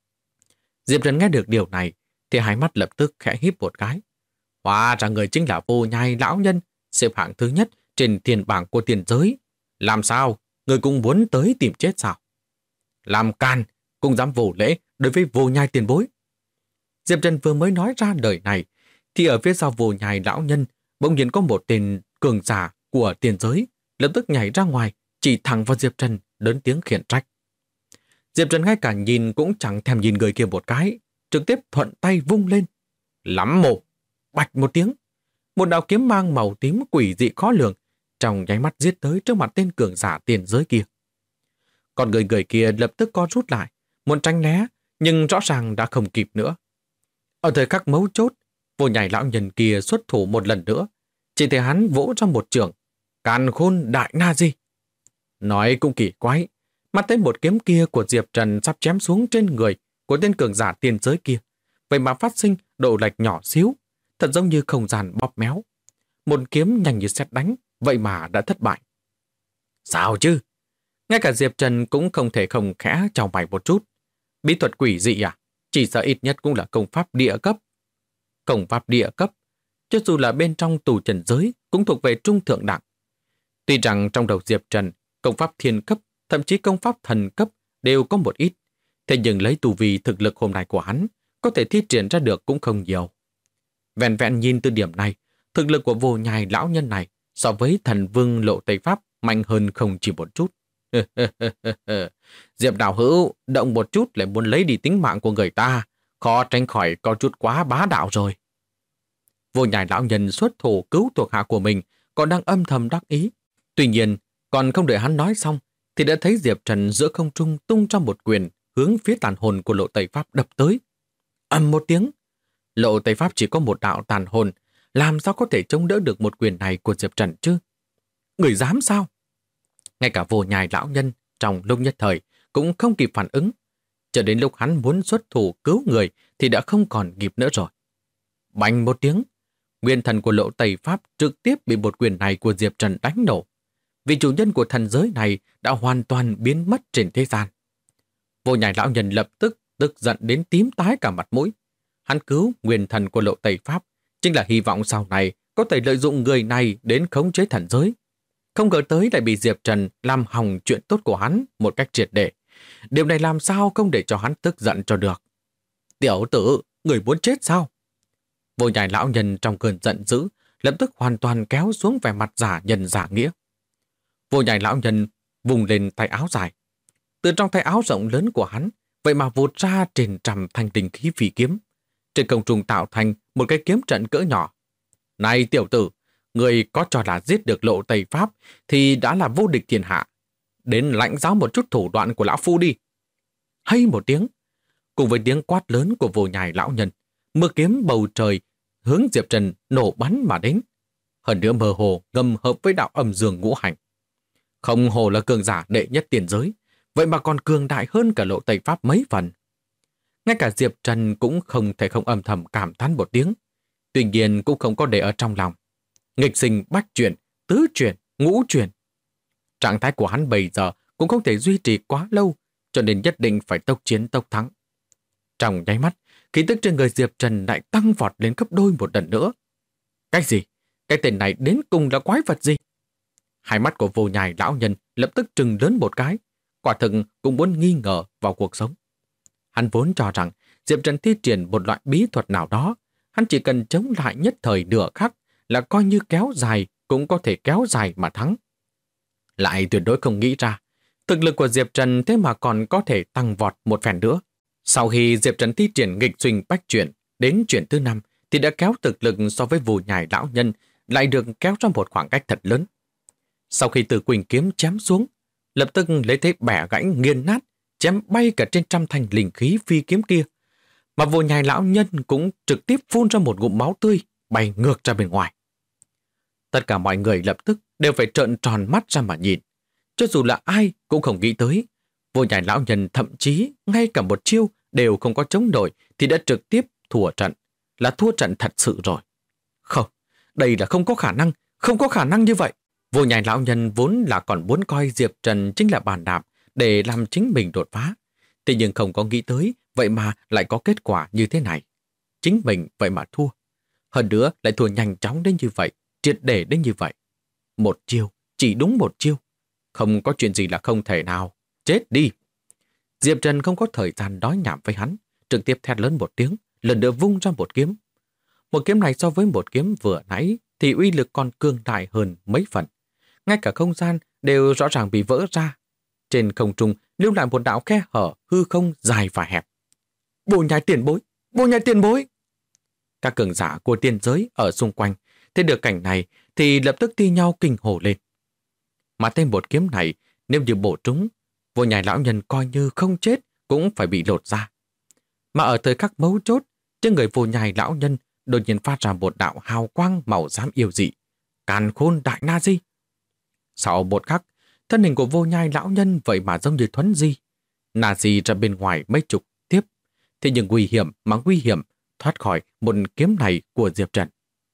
Diệp Trần nghe được điều này, thì hai mắt lập tức khẽ híp một cái. Hóa ra người chính là Vô Nhai lão nhân, xếp hạng thứ nhất trên tiền bảng của tiền giới. Làm sao? Người cũng muốn tới tìm chết sao? Làm can, cũng dám vô lễ đối với Vô Nhai tiền bối. Diệp Trần vừa mới nói ra lời này, thì ở phía sau Vô Nhai lão nhân bỗng nhiên có một tên cường giả của tiền giới lập tức nhảy ra ngoài, chỉ thẳng vào Diệp Trần, lớn tiếng khiển trách. Diệp Trần ngay cả nhìn cũng chẳng thèm nhìn người kia một cái, trực tiếp thuận tay vung lên. Lắm mồm, bạch một tiếng, một đạo kiếm mang màu tím quỷ dị khó lường, trong nháy mắt giết tới trước mặt tên cường giả tiền giới kia. Còn người kia lập tức co rút lại, muốn tránh né, nhưng rõ ràng đã không kịp nữa. Ở thời khắc mấu chốt, vô nhai lão nhân kia xuất thủ một lần nữa, chỉ thấy hắn vỗ trong một trường, càn khôn đại na di. Nói cũng kỳ quái, mắt thấy một kiếm kia của Diệp Trần sắp chém xuống trên người của tên cường giả tiên giới kia, vậy mà phát sinh độ lệch nhỏ xíu, thật giống như không gian bóp méo. Một kiếm nhanh như sét đánh, vậy mà đã thất bại. Sao chứ? Ngay cả Diệp Trần cũng không thể không khẽ chào mày một chút. Bí thuật quỷ dị à? Chỉ sợ ít nhất cũng là công pháp địa cấp. Công pháp địa cấp, cho dù là bên trong tù trần giới, cũng thuộc về trung thượng đẳng. Tuy rằng trong đầu Diệp Trần, công pháp thiên cấp, thậm chí công pháp thần cấp đều có một ít, thế nhưng lấy tu vi thực lực hôm nay của hắn, có thể thi triển ra được cũng không nhiều. Vẹn vẹn nhìn từ điểm này, thực lực của vô nhai lão nhân này so với thần vương Lộ Tây Pháp mạnh hơn không chỉ một chút. Diệp đạo hữu, động một chút lại muốn lấy đi tính mạng của người ta, khó tránh khỏi có chút quá bá đạo rồi. Vô nhai lão nhân xuất thủ cứu thuộc hạ của mình, còn đang âm thầm đắc ý. Tuy nhiên, còn không đợi hắn nói xong, thì đã thấy Diệp Trần giữa không trung tung trong một quyền, hướng phía tàn hồn của Lộ Tây Pháp đập tới. Ầm một tiếng, Lộ Tây Pháp chỉ có một đạo tàn hồn, làm sao có thể chống đỡ được một quyền này của Diệp Trần chứ? Người dám sao? Ngay cả vô nhai lão nhân trong lúc nhất thời cũng không kịp phản ứng. Cho đến lúc hắn muốn xuất thủ cứu người thì đã không còn kịp nữa rồi. Bành một tiếng, nguyên thần của Lộ Tây Pháp trực tiếp bị một quyền này của Diệp Trần đánh nổ. Vị chủ nhân của thần giới này đã hoàn toàn biến mất trên thế gian. Vô nhai lão nhân lập tức tức giận đến tím tái cả mặt mũi. Hắn cứu nguyên thần của Lộ Tây Pháp chính là hy vọng sau này có thể lợi dụng người này đến khống chế thần giới. Không ngờ tới lại bị Diệp Trần làm hỏng chuyện tốt của hắn một cách triệt để. Điều này làm sao không để cho hắn tức giận cho được. Tiểu tử, người muốn chết sao? Vô nhai lão nhân trong cơn giận dữ lập tức hoàn toàn kéo xuống vẻ mặt giả nhân giả nghĩa. Vô nhai lão nhân vùng lên tay áo dài. Từ trong tay áo rộng lớn của hắn, vậy mà vụt ra trên trăm thanh tinh khí phi kiếm. Trên không trung tạo thành một cái kiếm trận cỡ nhỏ. Này tiểu tử, người có cho là giết được Lộ Tây Pháp thì đã là vô địch thiên hạ. Đến lãnh giáo một chút thủ đoạn của lão phu đi. Hay một tiếng, cùng với tiếng quát lớn của vô nhai lão nhân, mưa kiếm bầu trời hướng Diệp Trần nổ bắn mà đến. Hơn nữa mơ hồ ngầm hợp với đạo âm dương ngũ hành. Không hồ là cường giả đệ nhất tiền giới, vậy mà còn cường đại hơn cả Lộ Tây Pháp mấy phần. Ngay cả Diệp Trần cũng không thể không âm thầm cảm thán một tiếng. Tuy nhiên cũng không có để ở trong lòng. Nghịch sinh bách chuyển, tứ chuyển, ngũ chuyển. Trạng thái của hắn bây giờ cũng không thể duy trì quá lâu, cho nên nhất định phải tốc chiến tốc thắng. Trong nháy mắt, khí tức trên người Diệp Trần lại tăng vọt lên gấp đôi một lần nữa. Cái gì? Cái tên này đến cùng là quái vật gì? Hai mắt của vô nhai lão nhân lập tức trừng lớn một cái, quả thực cũng muốn nghi ngờ vào cuộc sống. Hắn vốn cho rằng Diệp Trần thi triển một loại bí thuật nào đó, hắn chỉ cần chống lại nhất thời nửa khắc là coi như kéo dài cũng có thể kéo dài mà thắng. Lại tuyệt đối không nghĩ ra, thực lực của Diệp Trần thế mà còn có thể tăng vọt một phen nữa. Sau khi Diệp Trần thi triển nghịch xuynh bách chuyển đến chuyển thứ 5 thì đã kéo thực lực so với vô nhai lão nhân lại được kéo ra một khoảng cách thật lớn. Sau khi từ quỳnh kiếm chém xuống, lập tức lấy thế bẻ gãy nghiền nát, chém bay cả trên trăm thanh linh khí phi kiếm kia. Mà vô nhai lão nhân cũng trực tiếp phun ra một ngụm máu tươi, bay ngược ra bên ngoài. Tất cả mọi người lập tức đều phải trợn tròn mắt ra mà nhìn. Cho dù là ai cũng không nghĩ tới. Vô nhai lão nhân thậm chí ngay cả một chiêu đều không có chống nổi thì đã trực tiếp thua trận. Là thua trận thật sự rồi. Không, đây là không có khả năng như vậy. Vô nhai lão nhân vốn là còn muốn coi Diệp Trần chính là bàn đạp để làm chính mình đột phá. Thế nhưng không có nghĩ tới, vậy mà lại có kết quả như thế này. Chính mình vậy mà thua. Hơn nữa lại thua nhanh chóng đến như vậy, triệt để đến như vậy. Một chiêu, chỉ đúng một chiêu. Không có chuyện gì là không thể nào. Chết đi! Diệp Trần không có thời gian nói nhảm với hắn, trực tiếp thét lớn một tiếng, lần nữa vung ra một kiếm. Một kiếm này so với một kiếm vừa nãy thì uy lực còn cường đại hơn mấy phần. Ngay cả không gian đều rõ ràng bị vỡ ra. Trên không trung lưu lại một đạo khe hở hư không dài và hẹp. Bồ nhai tiền bối! Bồ nhai tiền bối! Các cường giả của tiên giới ở xung quanh thấy được cảnh này thì lập tức thi nhau kinh hồn lên. Mà thêm một kiếm này, nếu như bổ trúng, vô nhai lão nhân coi như không chết cũng phải bị lột ra. Mà ở thời khắc mấu chốt, trên người Vô Nhai lão nhân đột nhiên phát ra một đạo hào quang màu xám yêu dị. Càn Khôn Đại Na Di. Sau một khắc, thân hình của Vô Nhai lão nhân vậy mà giống như thuấn di. Na Di ra bên ngoài mấy chục tiếp. Thế nhưng nguy hiểm thoát khỏi một kiếm này của Diệp Trần.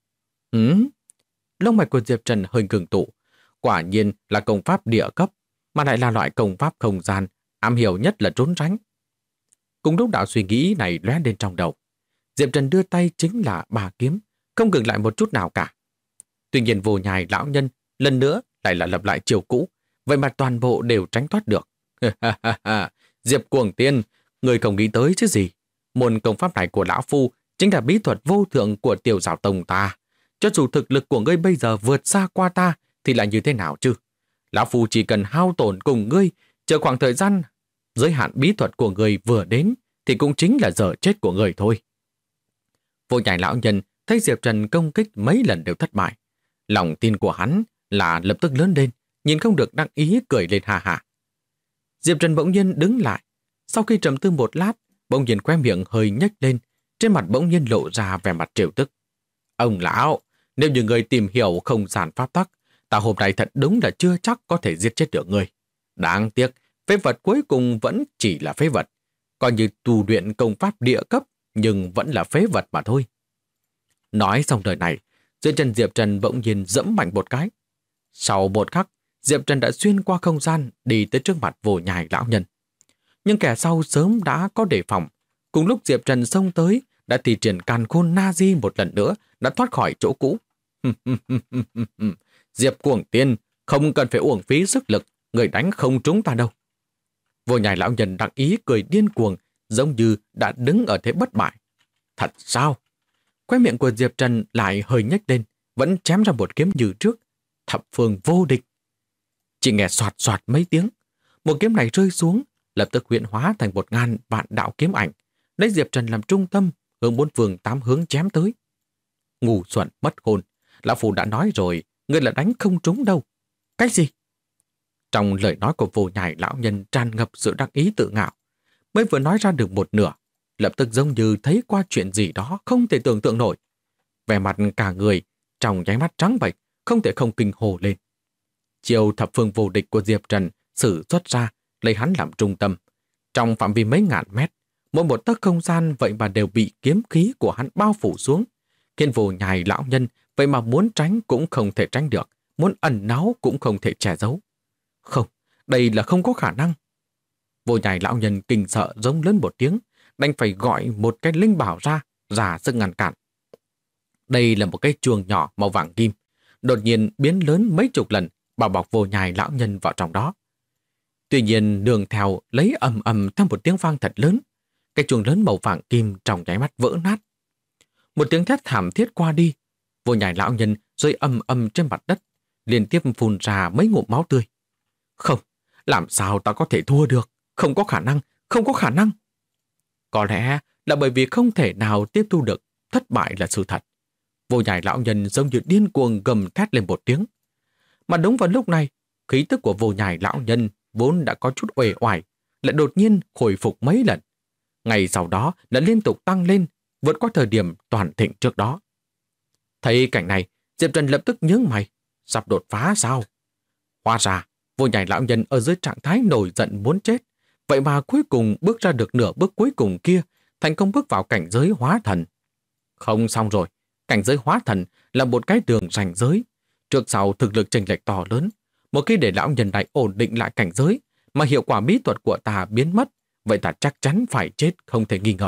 Lông mạch của Diệp Trần hơi ngừng tụ. Quả nhiên là công pháp địa cấp, mà lại là loại công pháp không gian, am hiểu nhất là trốn tránh. Cùng lúc đạo suy nghĩ này lóe lên trong đầu, Diệp Trần đưa tay chính là 3 kiếm, không ngừng lại một chút nào cả. Tuy nhiên Vô Nhai lão nhân lần nữa lại là lập lại chiều cũ, vậy mà toàn bộ đều tránh thoát được. Diệp Cuồng Tiên, người không nghĩ tới chứ gì. Môn công pháp này của lão phu chính là bí thuật vô thượng của Tiểu Giảo Tông ta. Cho dù thực lực của ngươi bây giờ vượt xa qua ta thì lại như thế nào chứ? Lão phu chỉ cần hao tổn cùng ngươi, chờ khoảng thời gian giới hạn bí thuật của ngươi vừa đến thì cũng chính là giờ chết của ngươi thôi. Vô Nhai lão nhân thấy Diệp Trần công kích mấy lần đều thất bại. Lòng tin của hắn là lập tức lớn lên, nhìn không được đắc ý cười lên hà hà. Diệp Trần bỗng nhiên đứng lại. Sau khi trầm tư một lát, bỗng nhiên khóe miệng hơi nhếch lên, trên mặt bỗng nhiên lộ ra vẻ mặt trêu tức. Ông lão, nếu như người tìm hiểu không gian pháp tắc, ta hôm nay thật đúng là chưa chắc có thể giết chết được người. Đáng tiếc, phế vật cuối cùng vẫn chỉ là phế vật. Coi như tu luyện công pháp địa cấp, nhưng vẫn là phế vật mà thôi. Nói xong lời này, dưới chân Diệp Trần bỗng nhiên giẫm mạnh một cái. Sau một khắc, Diệp Trần đã xuyên qua không gian đi tới trước mặt Vô Nhai lão nhân. Nhưng kẻ sau sớm đã có đề phòng. Cùng lúc Diệp Trần xông tới, đã thi triển Càn Khôn Na Di một lần nữa, đã thoát khỏi chỗ cũ. Diệp Cuồng Tiên, không cần phải uổng phí sức lực, người đánh không trúng ta đâu. Vô Nhai lão nhân đắc ý cười điên cuồng, giống như đã đứng ở thế bất bại. Thật sao? Khóe miệng của Diệp Trần lại hơi nhếch lên, vẫn chém ra một kiếm như trước. Thập phương vô địch. Chỉ nghe soạt soạt mấy tiếng, một kiếm này rơi xuống, lập tức huyễn hóa thành 1000 vạn đạo kiếm ảnh, lấy Diệp Trần làm trung tâm, hướng 4 phương 8 hướng chém tới. Ngu xuẩn mất hồn, lão phu đã nói rồi, ngươi là đánh không trúng đâu. Cái gì? Trong lời nói của Vô Nhai lão nhân tràn ngập sự đắc ý tự ngạo, mới vừa nói ra được một nửa, lập tức giống như thấy qua chuyện gì đó không thể tưởng tượng nổi. Vẻ mặt cả người trong nháy mắt trắng bệch, không thể không kinh hồ lên. Chiêu thập phương vô địch của Diệp Trần sử xuất ra, lấy hắn làm trung tâm. Trong phạm vi mấy ngàn mét, mỗi một tấc không gian vậy mà đều bị kiếm khí của hắn bao phủ xuống. Khiến Vô Nhai lão nhân vậy mà muốn tránh cũng không thể tránh được, muốn ẩn náu cũng không thể che giấu. Không, đây là không có khả năng. Vô Nhai lão nhân kinh sợ giống lớn một tiếng, đành phải gọi một cái linh bảo ra sức ngăn cản. Đây là một cái chuông nhỏ màu vàng kim, đột nhiên biến lớn mấy chục lần, bao bọc Vô Nhai lão nhân vào trong đó. Tuy nhiên đường theo lấy ầm ầm theo một tiếng vang thật lớn, cái chuông lớn màu vàng kim trong nháy mắt vỡ nát. Một tiếng thét thảm thiết qua đi, Vô Nhai lão nhân rơi ầm ầm trên mặt đất, liên tiếp phun ra mấy ngụm máu tươi. Không, làm sao ta có thể thua được? Không có khả năng, không có khả năng. Có lẽ là bởi vì không thể nào tiếp thu được thất bại là sự thật. Vô Nhai lão nhân giống như điên cuồng gầm thét lên một tiếng. Mà đúng vào lúc này, khí tức của Vô Nhai lão nhân vốn đã có chút uể oải, lại đột nhiên hồi phục mấy lần. Ngày sau đó đã liên tục tăng lên, vượt qua thời điểm toàn thịnh trước đó. Thấy cảnh này, Diệp Trần lập tức nhướng mày, sắp đột phá sao? Hóa ra, Vô Nhai lão nhân ở dưới trạng thái nổi giận muốn chết, vậy mà cuối cùng bước ra được nửa bước cuối cùng kia, thành công bước vào cảnh giới hóa thần. Không xong rồi, cảnh giới hóa thần là một cái đường ranh giới. Trước sau thực lực chênh lệch to lớn, một khi để lão nhân này ổn định lại cảnh giới, mà hiệu quả bí thuật của ta biến mất, vậy ta chắc chắn phải chết không thể nghi ngờ.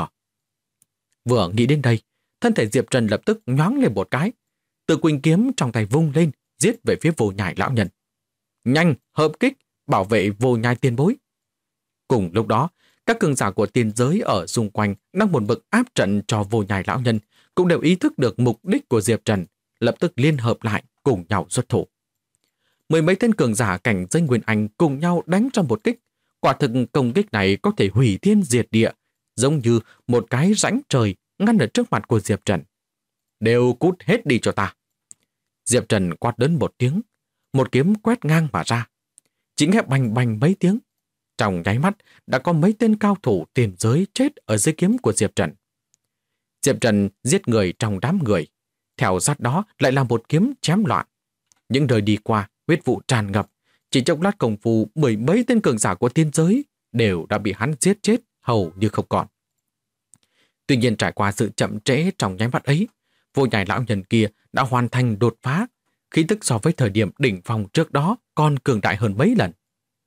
Vừa nghĩ đến đây, thân thể Diệp Trần lập tức nhoáng lên một cái, từ quỳnh kiếm trong tay vung lên, giết về phía Vô Nhai lão nhân. Nhanh, hợp kích, bảo vệ Vô Nhai tiền bối. Cùng lúc đó, các cường giả của tiên giới ở xung quanh đang một mực áp trận cho Vô Nhai lão nhân, cũng đều ý thức được mục đích của Diệp Trần, lập tức liên hợp lại cùng nhau xuất thủ. Mười mấy tên cường giả cảnh giới Nguyên Anh cùng nhau đánh trong một kích. Quả thực công kích này có thể hủy thiên diệt địa, giống như một cái rãnh trời ngăn ở trước mặt của Diệp Trần. Đều cút hết đi cho ta. Diệp Trần quát lớn một tiếng, một kiếm quét ngang mà ra. Chỉ nghe bành bành mấy tiếng. Trong nháy mắt, đã có mấy tên cao thủ tiền giới chết ở dưới kiếm của Diệp Trần. Diệp Trần giết người trong đám người, theo sát đó lại là một kiếm chém loạn. Những đời đi qua, huyết vụ tràn ngập, chỉ chốc lát công phu 10 mấy tên cường giả của tiên giới đều đã bị hắn giết chết hầu như không còn. Tuy nhiên trải qua sự chậm trễ trong nháy mắt ấy, Vô Nhai lão nhân kia đã hoàn thành đột phá, khí tức so với thời điểm đỉnh phong trước đó còn cường đại hơn mấy lần.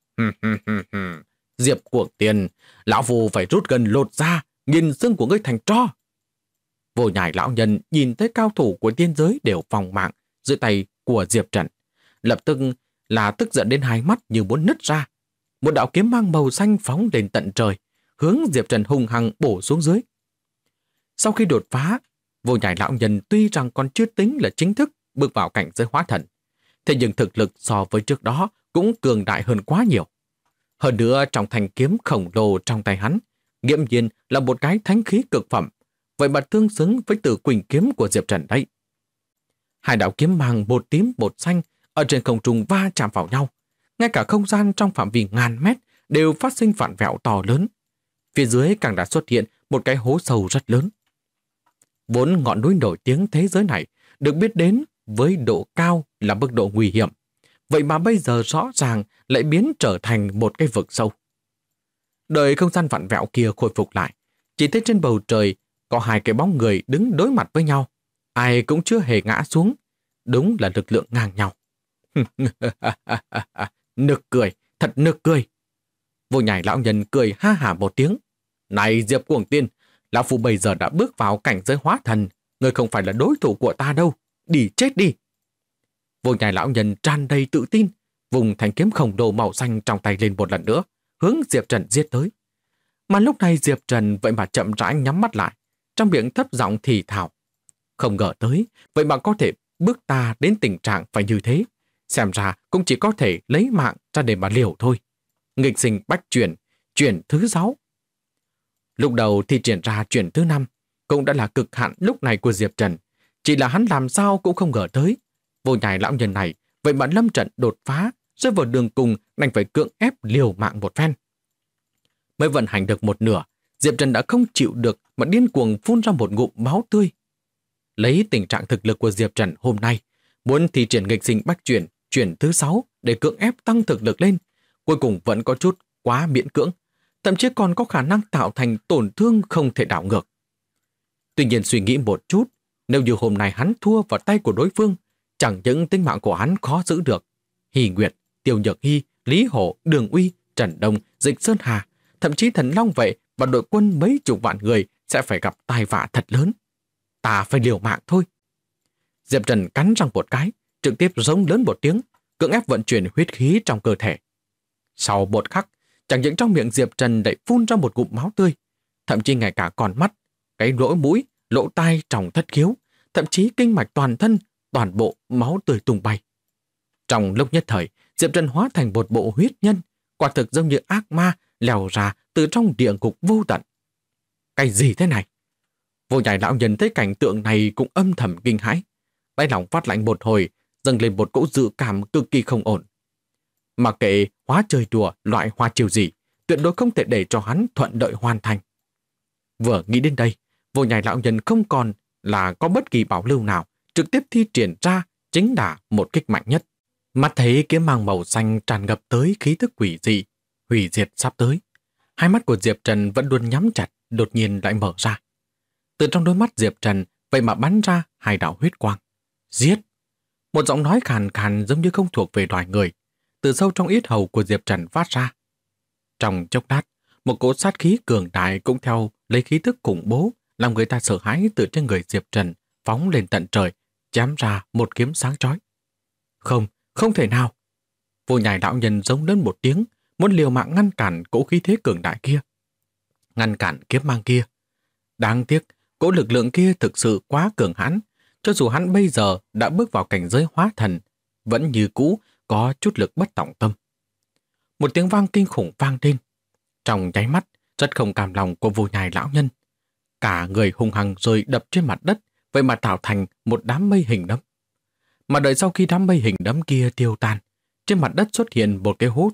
Diệp Cuồng Tiên, lão Phu phải rút gần lột ra, nghiền xương của ngươi thành tro. Vô Nhai lão nhân nhìn thấy cao thủ của tiên giới đều phòng mạng dưới tay của Diệp Trần, lập tức là tức giận đến hai mắt như muốn nứt ra. Một đạo kiếm mang màu xanh phóng lên tận trời, hướng Diệp Trần hung hăng bổ xuống dưới. Sau khi đột phá, Vô Nhai lão nhân tuy rằng còn chưa tính là chính thức bước vào cảnh giới hóa thần, thế nhưng thực lực so với trước đó cũng cường đại hơn quá nhiều. Hơn nữa trong thanh kiếm khổng lồ trong tay hắn, nghiễm nhiên là một cái thánh khí cực phẩm, vậy mà tương xứng với Tử Quỳnh kiếm của Diệp Trần đấy. Hai đạo kiếm mang một tím một xanh ở trên không trung va chạm vào nhau, ngay cả không gian trong phạm vi ngàn mét đều phát sinh vặn vẹo to lớn. Phía dưới càng đã xuất hiện một cái hố sâu rất lớn. Vốn ngọn núi nổi tiếng thế giới này được biết đến với độ cao là mức độ nguy hiểm, vậy mà bây giờ rõ ràng lại biến trở thành một cái vực sâu. Đợi không gian vặn vẹo kia khôi phục lại, chỉ thấy trên bầu trời có hai cái bóng người đứng đối mặt với nhau, ai cũng chưa hề ngã xuống, đúng là lực lượng ngang nhau. Nực cười, thật nực cười. Vô Nhai lão nhân cười ha hả một tiếng. Này Diệp Cuồng Tiên, lão Phu bây giờ đã bước vào cảnh giới hóa thần, ngươi không phải là đối thủ của ta đâu, đi chết đi. Vô Nhai lão nhân tràn đầy tự tin, vùng thanh kiếm khổng lồ màu xanh trong tay lên một lần nữa, hướng Diệp Trần giết tới. Mà lúc này Diệp Trần vậy mà chậm rãi nhắm mắt lại, trong miệng thấp giọng thì thào. Không ngờ tới, vậy mà có thể bước ta đến tình trạng phải như thế. Xem ra cũng chỉ có thể lấy mạng ra để mà liều thôi. Nghịch sinh bách chuyển, chuyển thứ 6. Lúc đầu thì triển ra chuyển thứ 5, cũng đã là cực hạn lúc này của Diệp Trần. Chỉ là hắn làm sao cũng không ngờ tới. Vô Nhai lão nhân này, vậy mà lâm trận đột phá, rơi vào đường cùng đành phải cưỡng ép liều mạng một phen. Mới vận hành được một nửa, Diệp Trần đã không chịu được mà điên cuồng phun ra một ngụm máu tươi. Lấy tình trạng thực lực của Diệp Trần hôm nay, muốn thi triển nghịch sinh bách chuyển, chuyển thứ 6 để cưỡng ép tăng thực lực lên, cuối cùng vẫn có chút quá miễn cưỡng, thậm chí còn có khả năng tạo thành tổn thương không thể đảo ngược. Tuy nhiên suy nghĩ một chút, nếu như hôm nay hắn thua vào tay của đối phương, chẳng những tính mạng của hắn khó giữ được. Hỷ Nguyệt, Tiêu Nhược Hy, Lý Hổ, Đường Uy, Trần Đông, Dịch Sơn Hà, thậm chí Thần Long Vệ và đội quân mấy chục vạn người sẽ phải gặp tai vạ thật lớn. Ta phải liều mạng thôi. Diệp Trần cắn răng một cái, trực tiếp giống lớn một tiếng, cưỡng ép vận chuyển huyết khí trong cơ thể. Sau một khắc, chẳng những trong miệng Diệp Trần lại phun ra một ngụm máu tươi, thậm chí ngay cả con mắt, cái lỗ mũi, lỗ tai trong thất khiếu, thậm chí kinh mạch toàn thân, toàn bộ máu tươi tung bay. Trong lúc nhất thời, Diệp Trần hóa thành một bộ huyết nhân, quả thực giống như ác ma lèo ra từ trong địa ngục vô tận. Cái gì thế này? Vô Nhai lão nhân thấy cảnh tượng này cũng âm thầm kinh hãi, đáy lòng phát lạnh một hồi, dâng lên một cỗ dự cảm cực kỳ không ổn. Mặc kệ hóa trời đùa loại hoa chiều gì, tuyệt đối không thể để cho hắn thuận lợi hoàn thành. Vừa nghĩ đến đây, Vô Nhai lão nhân không còn là có bất kỳ bảo lưu nào, trực tiếp thi triển ra chính là một kích mạnh nhất. Mắt thấy kiếm mang màu xanh tràn ngập tới khí thức quỷ dị, hủy diệt sắp tới. Hai mắt của Diệp Trần vẫn luôn nhắm chặt, đột nhiên lại mở ra. Từ trong đôi mắt Diệp Trần vậy mà bắn ra hai đạo huyết quang. Giết! Một giọng nói khàn khàn giống như không thuộc về loài người, từ sâu trong yết hầu của Diệp Trần phát ra. Trong chốc lát, một cỗ sát khí cường đại cũng theo lấy khí thức khủng bố, làm người ta sợ hãi từ trên người Diệp Trần phóng lên tận trời, chém ra một kiếm sáng chói. Không, không thể nào! Vô Nhai lão nhân giống lớn một tiếng, muốn liều mạng ngăn cản cỗ khí thế cường đại kia, ngăn cản kiếm mang kia. Đáng tiếc, cỗ lực lượng kia thực sự quá cường hãn, cho dù hắn bây giờ đã bước vào cảnh giới hóa thần, vẫn như cũ có chút lực bất tòng tâm. Một tiếng vang kinh khủng vang lên. Trong nháy mắt, rất không cam lòng của Vô Nhai lão nhân. Cả người hung hăng rơi đập trên mặt đất, vậy mà tạo thành một đám mây hình nấm. Mà đợi sau khi đám mây hình nấm kia tiêu tan, trên mặt đất xuất hiện một cái hố to,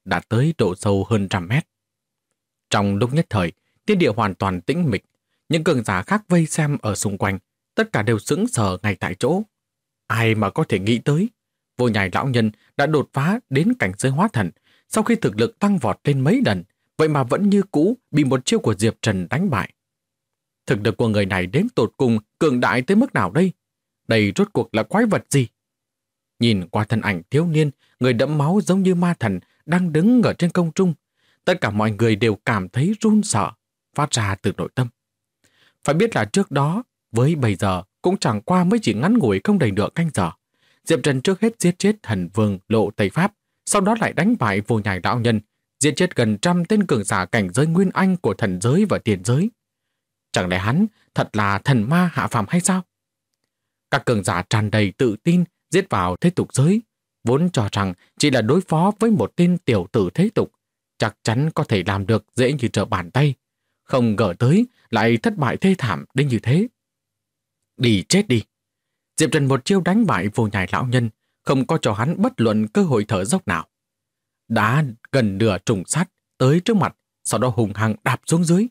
đã tới độ sâu hơn 100 mét. Trong lúc nhất thời, thiên địa hoàn toàn tĩnh mịch, những cường giả khác vây xem ở xung quanh, tất cả đều sững sờ ngay tại chỗ. Ai mà có thể nghĩ tới, Vô Nhai lão nhân đã đột phá đến cảnh giới hóa thần, sau khi thực lực tăng vọt lên mấy lần, vậy mà vẫn như cũ bị một chiêu của Diệp Trần đánh bại. Thực lực của người này đến tột cùng cường đại tới mức nào đây? Đây rốt cuộc là quái vật gì? Nhìn qua thân ảnh thiếu niên, người đẫm máu giống như ma thần đang đứng ở trên không trung, tất cả mọi người đều cảm thấy run sợ, phát ra từ nội tâm. Phải biết là trước đó, với bây giờ cũng chẳng qua mới chỉ ngắn ngủi không đầy nửa canh giờ. Diệp Trần trước hết giết chết thần vương Lộ Tây Pháp, sau đó lại đánh bại Vô Nhai lão nhân, giết chết gần 100 tên cường giả cảnh giới nguyên anh của thần giới và tiền giới. Chẳng lẽ hắn thật là thần ma hạ phàm hay sao? Các cường giả tràn đầy tự tin giết vào thế tục giới, vốn cho rằng chỉ là đối phó với một tên tiểu tử thế tục, chắc chắn có thể làm được dễ như trở bàn tay. Không ngờ tới lại thất bại thê thảm đến như thế. Đi chết đi! Diệp Trần một chiêu đánh bại Vô Nhai lão nhân, không có cho hắn bất luận cơ hội thở dốc nào. Đã gần nửa trùng sát tới trước mặt, sau đó hùng hăng đạp xuống dưới.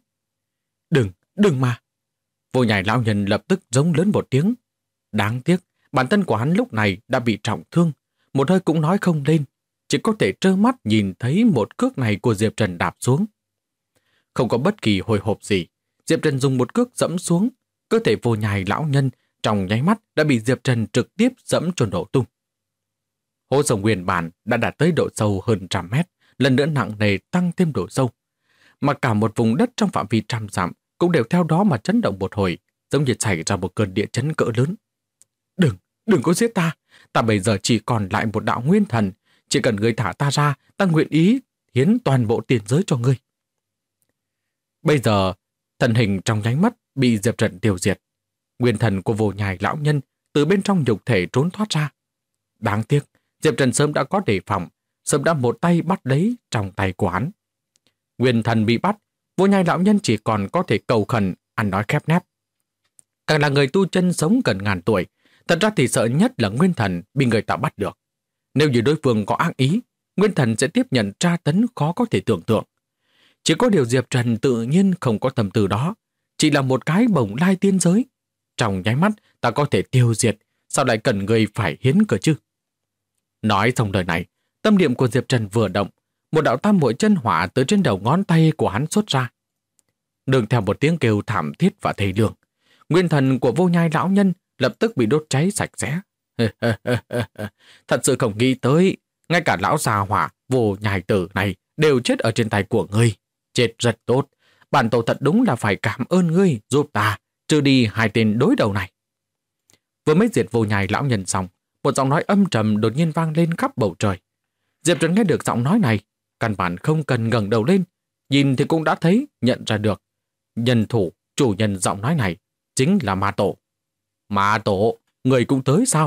Đừng mà! Vô Nhai lão nhân lập tức giống lớn một tiếng. Đáng tiếc, bản thân của hắn lúc này đã bị trọng thương, một hơi cũng nói không lên, chỉ có thể trơ mắt nhìn thấy một cước này của Diệp Trần đạp xuống. Không có bất kỳ hồi hộp gì, Diệp Trần dùng một cước dẫm xuống, cơ thể Vô Nhai lão nhân trong nháy mắt đã bị Diệp Trần trực tiếp dẫm cho nổ tung. Hố sâu nguyên bản đã đạt tới độ sâu hơn 100 mét, lần nữa nặng nề tăng thêm độ sâu. Mà cả một vùng đất trong phạm vi 100 dặm cũng đều theo đó mà chấn động một hồi, giống như xảy ra một cơn địa chấn cỡ lớn. Đừng có giết ta, ta bây giờ chỉ còn lại một đạo nguyên thần, chỉ cần ngươi thả ta ra, ta nguyện ý hiến toàn bộ tiền giới cho ngươi. Bây giờ, thân hình trong nháy mắt bị Diệp Trần tiêu diệt. Nguyên thần của Vô Nhai lão nhân từ bên trong nhục thể trốn thoát ra. Đáng tiếc, Diệp Trần sớm đã có đề phòng, sớm đã một tay bắt lấy trong tay của hắn. Nguyên thần bị bắt, Vô Nhai lão nhân chỉ còn có thể cầu khẩn, ăn nói khép nép. Càng là người tu chân sống gần ngàn tuổi, thật ra thì sợ nhất là nguyên thần bị người ta bắt được. Nếu như đối phương có ác ý, nguyên thần sẽ tiếp nhận tra tấn khó có thể tưởng tượng. Chỉ có điều Diệp Trần tự nhiên không có tâm tư đó, chỉ là một cái bồng lai tiên giới. Trong nháy mắt ta có thể tiêu diệt, sao lại cần người phải hiến cơ chứ? Nói xong lời này, tâm niệm của Diệp Trần vừa động, một đạo tam muội chân hỏa từ trên đầu ngón tay của hắn xuất ra. Đường theo một tiếng kêu thảm thiết và thê lương, nguyên thần của Vô Nhai lão nhân lập tức bị đốt cháy sạch sẽ. Thật sự không nghĩ tới, ngay cả lão già hỏa Vô Nhai tử này đều chết ở trên tay của ngươi. Chết rất tốt, bản tổ thật đúng là phải cảm ơn ngươi giúp ta trừ đi hai tên đối đầu này. Vừa mới diệt Vô Nhai lão nhân xong, một giọng nói âm trầm đột nhiên vang lên khắp bầu trời. Diệp Trần nghe được giọng nói này, căn bản không cần ngẩng đầu lên, nhìn thì cũng đã thấy, nhận ra được. Nhân thủ, chủ nhân giọng nói này chính là Ma Tổ. Ma Tổ, người cũng tới sao?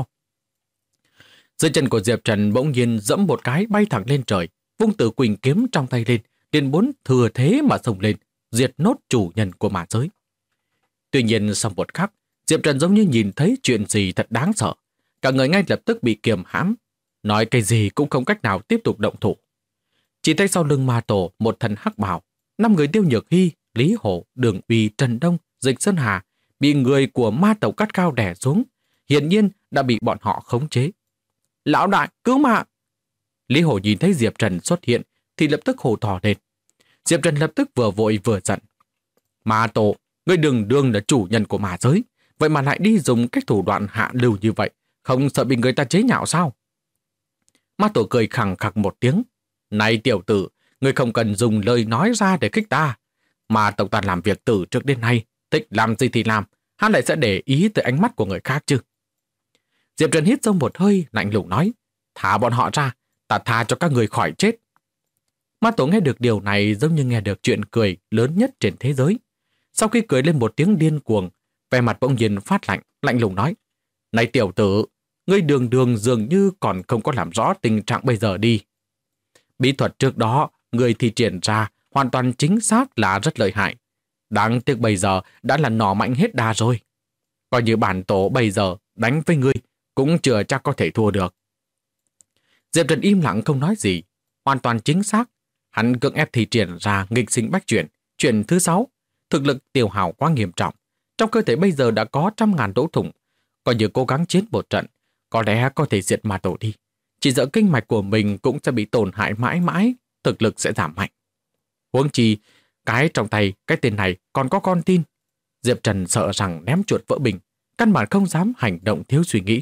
Dưới chân của Diệp Trần bỗng nhiên dẫm một cái bay thẳng lên trời, vung Tử Quỳnh kiếm trong tay lên, liền muốn thừa thế mà xông lên, diệt nốt chủ nhân của ma giới. Tuy nhiên sau một khắc, Diệp Trần giống như nhìn thấy chuyện gì thật đáng sợ. Cả người ngay lập tức bị kiềm hãm, nói cái gì cũng không cách nào tiếp tục động thủ. Chỉ thấy sau lưng Ma Tổ một thần hắc bào, 5 người Tiêu Nhược Hy, Lý Hổ, Đường Uy, Trần Đông, Dịch Sơn Hà bị người của ma tộc cắt cao đè xuống, hiển nhiên đã bị bọn họ khống chế. Lão đại, cứu mạng! Lý Hổ nhìn thấy Diệp Trần xuất hiện thì lập tức hô to lên. Diệp Trần lập tức vừa vội vừa giận. Ma Tổ, ngươi đừng đương là chủ nhân của ma giới, vậy mà lại đi dùng cách thủ đoạn hạ lưu như vậy, không sợ bị người ta chế nhạo sao? Ma Tổ cười khẳng khặc một tiếng. Này tiểu tử, ngươi không cần dùng lời nói ra để khích ta. Ma tộc ta làm việc từ trước đến nay, thích làm gì thì làm, hắn lại sẽ để ý tới ánh mắt của người khác chứ? Diệp Trần hít sâu một hơi, lạnh lùng nói, thả bọn họ ra, ta tha cho các người khỏi chết. Ma Tổ nghe được điều này giống như nghe được chuyện cười lớn nhất trên thế giới. Sau khi cười lên một tiếng điên cuồng, vẻ mặt bỗng nhiên phát lạnh, lạnh lùng nói, này tiểu tử, ngươi đường đường dường như còn không có làm rõ tình trạng bây giờ đi. Bí thuật trước đó, ngươi thi triển ra hoàn toàn chính xác là rất lợi hại. Đáng tiếc bây giờ đã là nỏ mạnh hết đà rồi. Coi như bản tổ bây giờ đánh với ngươi cũng chưa chắc có thể thua được. Diệp Trần im lặng không nói gì. hoàn toàn chính xác. Hắn cưỡng ép thi triển ra nghịch sinh bách chuyển, chuyển thứ 6. Thực lực tiêu hao quá nghiêm trọng. Trong cơ thể bây giờ đã có 100.000 lỗ thủng. Coi như cố gắng chiến một trận, có lẽ có thể diệt ma tổ đi. Chỉ sợ kinh mạch của mình cũng sẽ bị tổn hại mãi mãi, thực lực sẽ giảm mạnh. Huống chi, cái trong tay cái tên này còn có con tin. Diệp Trần sợ rằng ném chuột vỡ bình, căn bản không dám hành động thiếu suy nghĩ.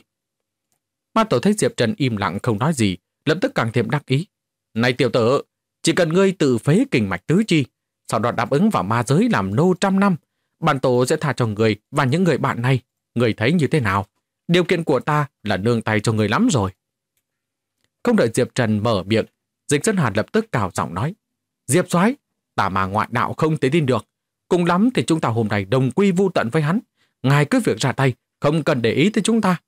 Ma tổ thấy Diệp Trần im lặng không nói gì, lập tức càng thêm đắc ý. Này tiểu tử, chỉ cần ngươi tự phế kinh mạch tứ chi, sau đó đáp ứng vào ma giới làm nô 100 năm, bản tổ sẽ tha cho người và những người bạn này. Người thấy như thế nào? Điều kiện của ta là nương tay cho người lắm rồi. Không đợi Diệp Trần mở miệng, Dịch Sơn Hàn lập tức cào giọng nói. Diệp soái, tà mà ngoại đạo không thể tin được. Cùng lắm thì chúng ta hôm nay đồng quy vu tận với hắn. Ngài cứ việc ra tay, không cần để ý tới chúng ta.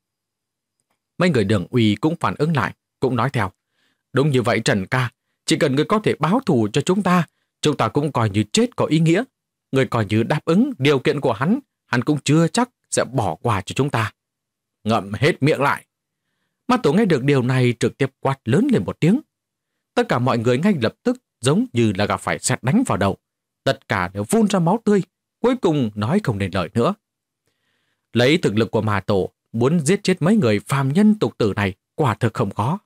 Mấy người Đường Uy cũng phản ứng lại, cũng nói theo. Đúng như vậy Trần ca, chỉ cần người có thể báo thù cho chúng ta cũng coi như chết có ý nghĩa. Người coi như đáp ứng điều kiện của hắn cũng chưa chắc sẽ bỏ qua cho chúng ta. Ngậm hết miệng lại. Ma tổ nghe được điều này trực tiếp quát lớn lên một tiếng. Tất cả mọi người ngay lập tức giống như là gặp phải sét đánh vào đầu. Tất cả đều phun ra máu tươi, cuối cùng nói không nên lời nữa. Lấy thực lực của ma tổ, muốn giết chết mấy người phàm nhân tục tử này quả thực không khó.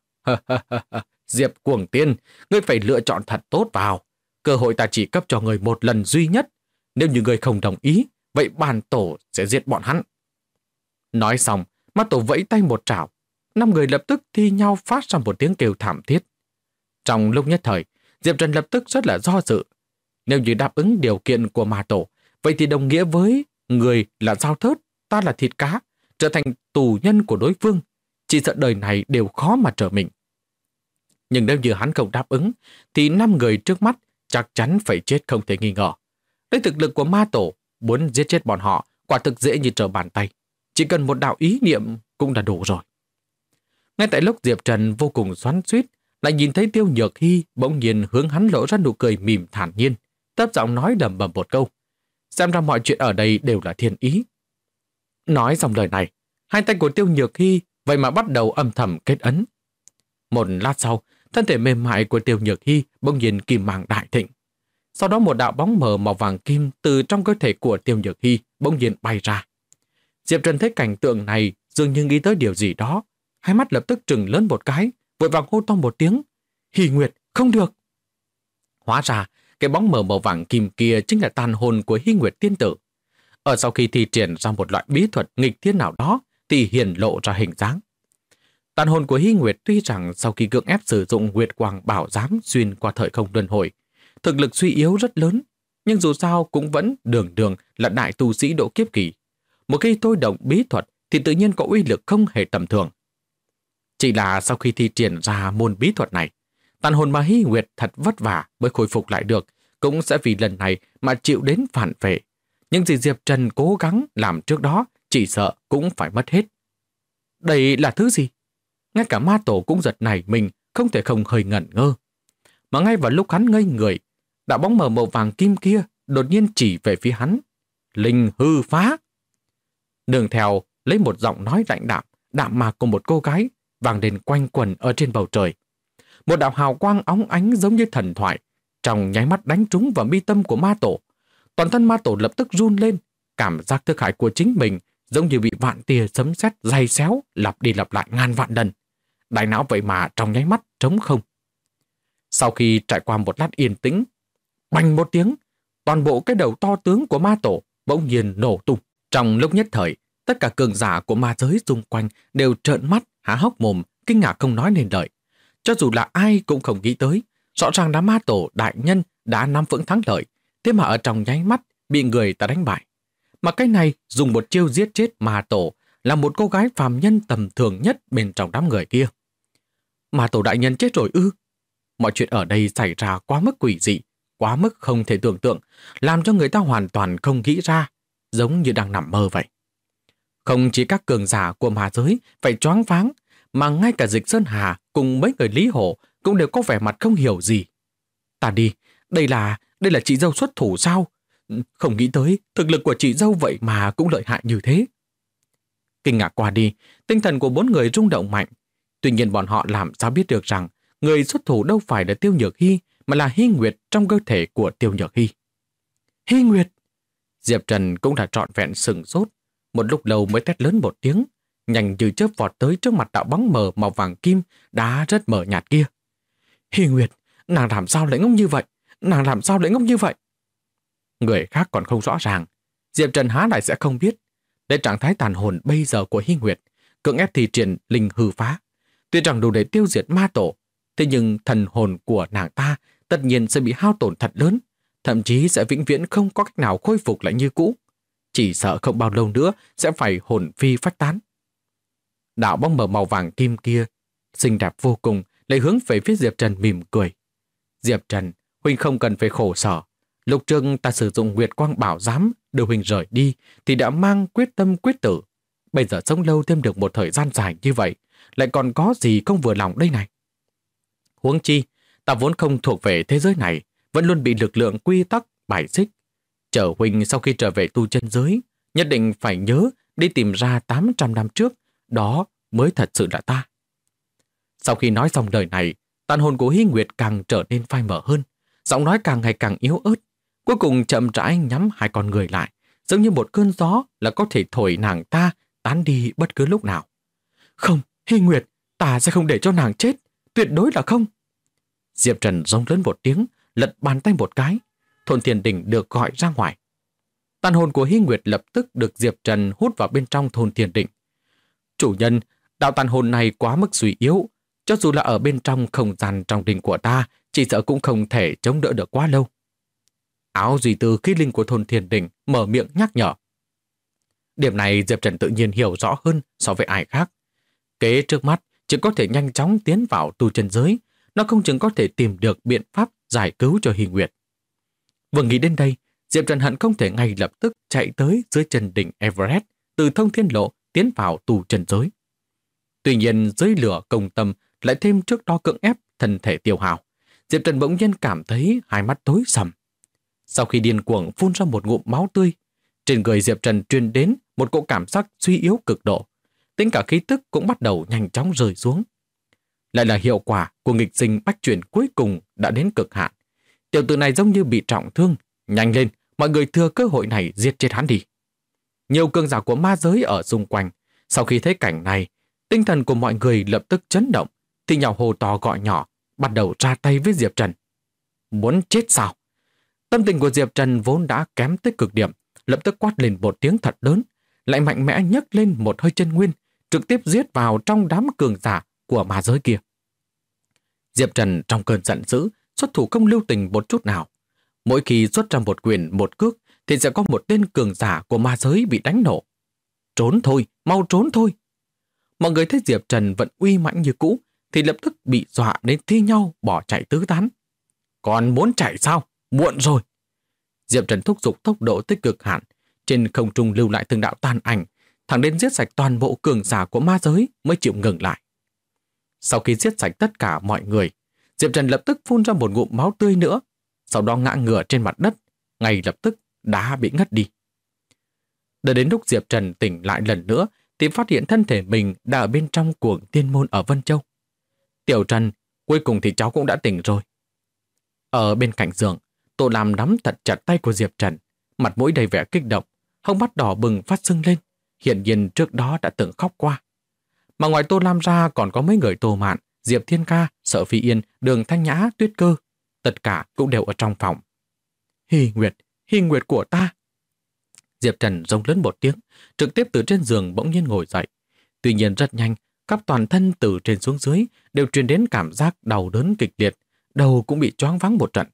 Diệp Cuồng Tiên, ngươi phải lựa chọn thật tốt vào. Cơ hội ta chỉ cấp cho người một lần duy nhất. Nếu như người không đồng ý, vậy bản tổ sẽ giết bọn hắn. Nói xong, ma tổ vẫy tay một trảo. 5 người lập tức thi nhau phát ra một tiếng kêu thảm thiết. Trong lúc nhất thời, Diệp Trần lập tức rất là do dự. Nếu như đáp ứng điều kiện của ma tổ, vậy thì đồng nghĩa với người là dao thớt, ta là thịt cá, trở thành tù nhân của đối phương. Chỉ sợ đời này đều khó mà trở mình. Nhưng nếu như hắn không đáp ứng, thì 5 người trước mắt chắc chắn phải chết không thể nghi ngờ. Lấy thực lực của ma tổ, muốn giết chết bọn họ quả thực dễ như trở bàn tay. Chỉ cần một đạo ý niệm cũng đã đủ rồi. Ngay tại lúc Diệp Trần vô cùng xoắn xuýt, lại nhìn thấy Tiêu Nhược Hy bỗng nhiên hướng hắn lộ ra nụ cười mỉm thản nhiên, thấp giọng nói lẩm bẩm một câu. Xem ra mọi chuyện ở đây đều là thiên ý. Nói xong lời này, hai tay của Tiêu Nhược Hy vậy mà bắt đầu âm thầm kết ấn. Một lát sau, thân thể mềm mại của Tiêu Nhược Hy bỗng nhiên kim mang đại thịnh. Sau đó một đạo bóng mờ màu vàng kim từ trong cơ thể của Tiêu Nhược Hy bỗng nhiên bay ra. Diệp Trần thấy cảnh tượng này dường như nghĩ tới điều gì đó, hai mắt lập tức trừng lớn một cái, vội vàng hô to một tiếng. Hy Nguyệt, không được! Hóa ra, cái bóng mờ màu vàng kim kia chính là tàn hồn của Hy Nguyệt tiên tử. Ở sau khi thi triển ra một loại bí thuật nghịch thiên nào đó, thì hiển lộ ra hình dáng. Tàn hồn của Hy Nguyệt tuy rằng sau khi cưỡng ép sử dụng Nguyệt Quang Bảo Giám xuyên qua thời không luân hồi, thực lực suy yếu rất lớn, nhưng dù sao cũng vẫn đường đường là đại tu sĩ độ kiếp kỳ. Một khi thôi động bí thuật thì tự nhiên có uy lực không hề tầm thường. Chỉ là sau khi thi triển ra môn bí thuật này, tàn hồn mà Hy Nguyệt thật vất vả mới khôi phục lại được, cũng sẽ vì lần này mà chịu đến phản vệ. Nhưng gì Diệp Trần cố gắng làm trước đó chỉ sợ cũng phải mất hết. Đây là thứ gì? Ngay cả ma tổ cũng giật nảy mình, không thể không hơi ngẩn ngơ. Mà ngay vào lúc hắn ngây người, đạo bóng mờ màu vàng kim kia đột nhiên chỉ về phía hắn. Linh hư phá! Đường theo lấy một giọng nói lạnh đạm, đạm mạc của một cô gái vang lên quanh quẩn ở trên bầu trời. Một đạo hào quang óng ánh giống như thần thoại, trong nháy mắt đánh trúng vào mi tâm của ma tổ. Toàn thân ma tổ lập tức run lên, cảm giác thức hải của chính mình giống như bị vạn tia sấm sét day xéo lặp đi lặp lại ngàn vạn lần. Đại não vậy mà trong nháy mắt trống không. Sau khi trải qua một lát yên tĩnh, bành một tiếng, toàn bộ cái đầu to tướng của ma tổ bỗng nhiên nổ tung. Trong lúc nhất thời, tất cả cường giả của ma giới xung quanh đều trợn mắt, há hốc mồm, kinh ngạc không nói nên lời. Cho dù là ai cũng không nghĩ tới, rõ ràng là ma tổ đại nhân đã nắm vững thắng lợi, thế mà ở trong nháy mắt bị người ta đánh bại. Mà cái này dùng một chiêu giết chết ma tổ là một cô gái phàm nhân tầm thường nhất bên trong đám người kia. Ma tổ đại nhân chết rồi ư? Mọi chuyện ở đây xảy ra quá mức quỷ dị, quá mức không thể tưởng tượng, làm cho người ta hoàn toàn không nghĩ ra, giống như đang nằm mơ vậy. Không chỉ các cường giả của ma giới phải choáng váng, mà ngay cả Dịch Sơn Hà cùng mấy người Lý Hổ cũng đều có vẻ mặt không hiểu gì. Ta đi, đây là chị dâu xuất thủ sao? Không nghĩ tới, thực lực của chị dâu vậy mà cũng lợi hại như thế. Kinh ngạc qua đi, tinh thần của 4 người rung động mạnh. Tuy nhiên bọn họ làm sao biết được rằng người xuất thủ đâu phải là Tiêu Nhược Hy, mà là Hy Nguyệt trong cơ thể của Tiêu Nhược Hy. Hy Nguyệt! Diệp Trần cũng đã trọn vẹn sừng sốt, một lúc lâu mới thét lớn một tiếng, nhanh như chớp vọt tới trước mặt đạo bóng mờ màu vàng kim đã rất mờ nhạt kia. Hy Nguyệt, nàng làm sao lại ngốc như vậy? Nàng làm sao lại ngốc như vậy? Người khác còn không rõ ràng, Diệp Trần há lại sẽ không biết. Để trạng thái tàn hồn bây giờ của Hy Nguyệt, cưỡng ép thi triển linh hư phá, tuy rằng đủ để tiêu diệt ma tổ, thế nhưng thần hồn của nàng ta tất nhiên sẽ bị hao tổn thật lớn, thậm chí sẽ vĩnh viễn không có cách nào khôi phục lại như cũ. Chỉ sợ không bao lâu nữa sẽ phải hồn phi phách tán. Đạo bóng mờ màu vàng kim kia, xinh đẹp vô cùng, lại hướng về phía Diệp Trần mỉm cười. Diệp Trần, huynh không cần phải khổ sở. Lúc trước ta sử dụng Nguyệt Quang Bảo Giám đưa huynh rời đi thì đã mang quyết tâm quyết tử. Bây giờ sống lâu thêm được một thời gian dài như vậy, lại còn có gì không vừa lòng đây này. Huống chi, ta vốn không thuộc về thế giới này, vẫn luôn bị lực lượng quy tắc bài xích. Chờ huynh sau khi trở về tu chân giới, nhất định phải nhớ đi tìm ra 800 năm trước, đó mới thật sự là ta. Sau khi nói xong lời này, tàn hồn của Hy Nguyệt càng trở nên phai mờ hơn, giọng nói càng ngày càng yếu ớt, cuối cùng chậm rãi nhắm hai con người lại, giống như một cơn gió là có thể thổi nàng ta tán đi bất cứ lúc nào. Không, Hy Nguyệt, ta sẽ không để cho nàng chết, tuyệt đối là không. Diệp Trần rống lớn một tiếng, lật bàn tay một cái, Thôn Thiên Đỉnh được gọi ra ngoài. Tàn hồn của Hy Nguyệt lập tức được Diệp Trần hút vào bên trong Thôn Thiên Đỉnh. Chủ nhân, đạo tàn hồn này quá mức suy yếu, cho dù là ở bên trong không gian trong đỉnh của ta, chỉ sợ cũng không thể chống đỡ được quá lâu. Áo duy tư khí linh của Thôn Thiên Đỉnh mở miệng nhắc nhở. Điểm này Diệp Trần tự nhiên hiểu rõ hơn so với ai khác. Kế trước mắt chỉ có thể nhanh chóng tiến vào tu chân giới, nó không chừng có thể tìm được biện pháp giải cứu cho Hy Nguyệt. Vừa nghĩ đến đây, Diệp Trần hận không thể ngay lập tức chạy tới dưới chân đỉnh Everest, từ Thông Thiên Lộ tiến vào tu chân giới. Tuy nhiên dưới lửa công tâm lại thêm trước đó cưỡng ép thân thể tiêu hao, Diệp Trần bỗng nhiên cảm thấy hai mắt tối sầm. Sau khi điên cuồng phun ra một ngụm máu tươi, trên người Diệp Trần truyền đến một cỗ cảm giác suy yếu cực độ, tính cả khí tức cũng bắt đầu nhanh chóng rơi xuống. Lại là hiệu quả của nghịch sinh bách chuyển cuối cùng đã đến cực hạn. Tiểu tử này giống như bị trọng thương, nhanh lên, mọi người thừa cơ hội này giết chết hắn đi. Nhiều cường giả của ma giới ở xung quanh, sau khi thấy cảnh này, tinh thần của mọi người lập tức chấn động, thì nhào hồ to gọi nhỏ, bắt đầu ra tay với Diệp Trần. Muốn chết sao? Tâm tình của Diệp Trần vốn đã kém tới cực điểm, lập tức quát lên một tiếng thật lớn, lại mạnh mẽ nhấc lên một hơi chân nguyên, trực tiếp giết vào trong đám cường giả của ma giới kia. Diệp Trần trong cơn giận dữ, xuất thủ không lưu tình một chút nào. Mỗi khi xuất ra một quyền một cước, thì sẽ có một tên cường giả của ma giới bị đánh nổ. Trốn thôi, mau trốn thôi. Mọi người thấy Diệp Trần vẫn uy mãnh như cũ, thì lập tức bị dọa đến thi nhau bỏ chạy tứ tán. Còn muốn chạy sao? Muộn rồi. Diệp Trần thúc giục tốc độ tới cực hạn, trên không trung lưu lại từng đạo tàn ảnh, thẳng đến giết sạch toàn bộ cường giả của ma giới mới chịu ngừng lại. Sau khi giết sạch tất cả mọi người, Diệp Trần lập tức phun ra một ngụm máu tươi nữa, sau đó ngã ngửa trên mặt đất, ngay lập tức đã bị ngất đi. Đợi đến lúc Diệp Trần tỉnh lại lần nữa, thì phát hiện thân thể mình đã ở bên trong cuồng tiên môn ở Vân Châu. Tiểu Trần, cuối cùng thì cháu cũng đã tỉnh rồi. Ở bên cạnh giường, Tô Lam nắm thật chặt tay của Diệp Trần, mặt mũi đầy vẻ kích động, hốc mắt đỏ bừng phát sưng lên, hiển nhiên trước đó đã từng khóc qua. Mà ngoài Tô Lam ra còn có mấy người Tô Mạn, Diệp Thiên Ca, Sở Phi Yên, Đường Thanh Nhã, Tuyết Cơ, tất cả cũng đều ở trong phòng. Hy Nguyệt của ta. Diệp Trần rống lớn một tiếng, trực tiếp từ trên giường bỗng nhiên ngồi dậy. Tuy nhiên rất nhanh, khắp toàn thân từ trên xuống dưới đều truyền đến cảm giác đau đớn kịch liệt, đầu cũng bị choáng váng một trận.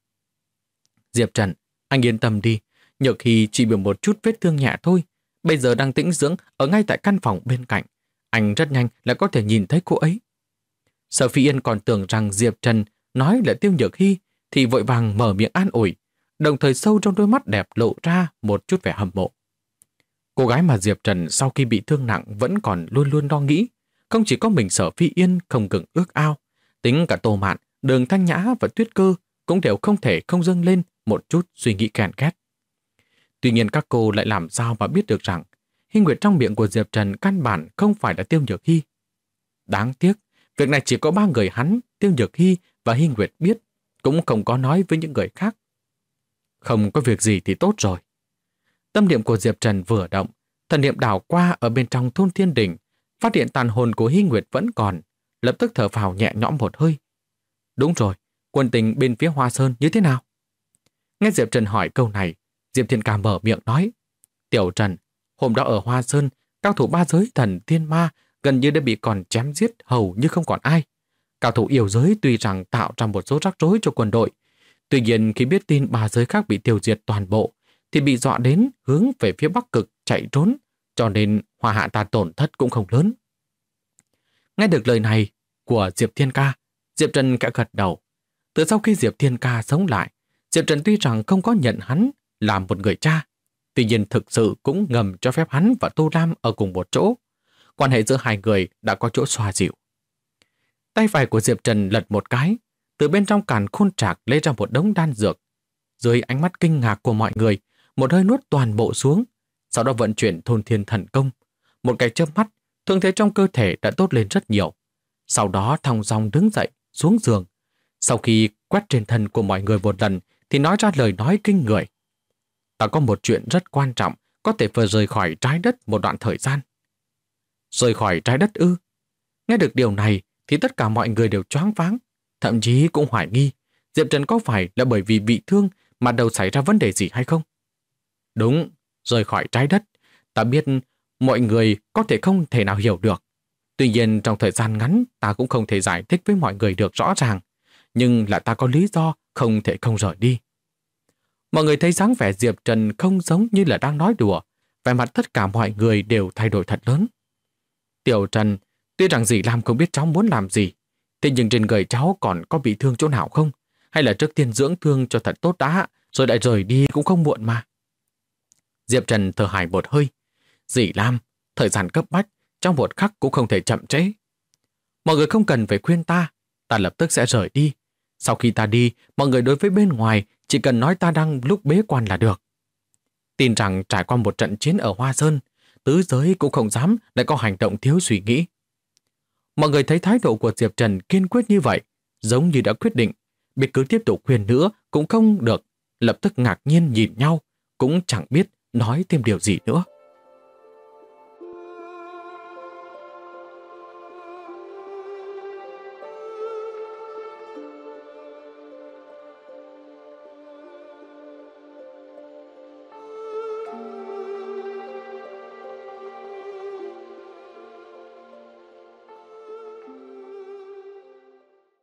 Diệp Trần, anh yên tâm đi, Nhược Hy chỉ bị một chút vết thương nhẹ thôi, bây giờ đang tĩnh dưỡng ở ngay tại căn phòng bên cạnh. Anh rất nhanh là có thể nhìn thấy cô ấy. Sở Phi Yên còn tưởng rằng Diệp Trần nói là Tiêu Nhược Hy thì vội vàng mở miệng an ủi, đồng thời sâu trong đôi mắt đẹp lộ ra một chút vẻ hâm mộ. Cô gái mà Diệp Trần sau khi bị thương nặng vẫn còn luôn luôn lo nghĩ, không chỉ có mình Sở Phi Yên không ngừng ước ao, tính cả Tô Mạn, Đường Thanh Nhã và Tuyết Cơ cũng đều không thể không dâng lên một chút suy nghĩ ghen ghét. Tuy nhiên các cô lại làm sao mà biết được rằng Hy Nguyệt trong miệng của Diệp Trần căn bản không phải là Tiêu Nhược Hy. Đáng tiếc, Việc này chỉ có ba người hắn, Tiêu Nhược Hy và Hy Nguyệt biết, cũng không có nói với những người khác. Không có việc gì thì tốt rồi. Tâm niệm của Diệp Trần vừa động, thần niệm đảo qua ở bên trong thôn Thiên Đình, phát hiện tàn hồn của Hy Nguyệt vẫn còn, lập tức thở phào nhẹ nhõm một hơi. Đúng rồi, quân tình bên phía Hoa Sơn như thế nào? Nghe Diệp Trần hỏi câu này, Diệp Thiên Ca mở miệng nói. Tiểu Trần, hôm đó ở Hoa Sơn, cao thủ ba giới thần thiên ma gần như đã bị còn chém giết hầu như không còn ai. Cao thủ yêu giới tuy rằng tạo ra một số rắc rối cho quân đội, tuy nhiên khi biết tin ba giới khác bị tiêu diệt toàn bộ, thì bị dọa đến hướng về phía Bắc Cực chạy trốn, cho nên Hoa Hạ ta tổn thất cũng không lớn. Nghe được lời này của Diệp Thiên Ca, Diệp Trần cả gật đầu. Từ sau khi Diệp Thiên Ca sống lại, Diệp Trần tuy rằng không có nhận hắn làm một người cha, tuy nhiên thực sự cũng ngầm cho phép hắn và Tô Lam ở cùng một chỗ. Quan hệ giữa hai người đã có chỗ xoa dịu. Tay phải của Diệp Trần lật một cái, từ bên trong càn khôn trạc lấy ra một đống đan dược. Dưới ánh mắt kinh ngạc của mọi người, một hơi nuốt toàn bộ xuống, sau đó vận chuyển thôn thiên thần công. Một cái chớp mắt, thương thế trong cơ thể đã tốt lên rất nhiều. Sau đó thong dong đứng dậy, xuống giường. Sau khi quét trên thân của mọi người một lần, thì nói ra lời nói kinh người. Ta có một chuyện rất quan trọng, có thể phải rời khỏi trái đất một đoạn thời gian. Rời khỏi trái đất ư? Nghe được điều này thì tất cả mọi người đều choáng váng, thậm chí cũng hoài nghi Diệp Trần có phải là bởi vì bị thương mà đầu xảy ra vấn đề gì hay không? Đúng, rời khỏi trái đất. Ta biết mọi người có thể không thể nào hiểu được. Tuy nhiên trong thời gian ngắn ta cũng không thể giải thích với mọi người được rõ ràng. Nhưng là ta có lý do không thể không rời đi. Mọi người thấy dáng vẻ Diệp Trần không giống như là đang nói đùa. Vẻ mặt tất cả mọi người đều thay đổi thật lớn. Tiểu Trần, tuy rằng dì Lam không biết cháu muốn làm gì, thế nhưng trên người cháu còn có bị thương chỗ nào không? Hay là trước tiên dưỡng thương cho thật tốt đã, rồi lại rời đi cũng không muộn mà. Diệp Trần thở hài một hơi. Dì Lam, thời gian cấp bách, trong một khắc cũng không thể chậm trễ. Mọi người không cần phải khuyên ta lập tức sẽ rời đi. Sau khi ta đi, mọi người đối với bên ngoài chỉ cần nói ta đang lúc bế quan là được. Tin rằng trải qua một trận chiến ở Hoa Sơn, tứ giới cũng không dám lại có hành động thiếu suy nghĩ. Mọi người thấy thái độ của Diệp Trần kiên quyết như vậy, giống như đã quyết định, biết cứ tiếp tục khuyên nữa cũng không được, lập tức ngạc nhiên nhìn nhau, cũng chẳng biết nói thêm điều gì nữa.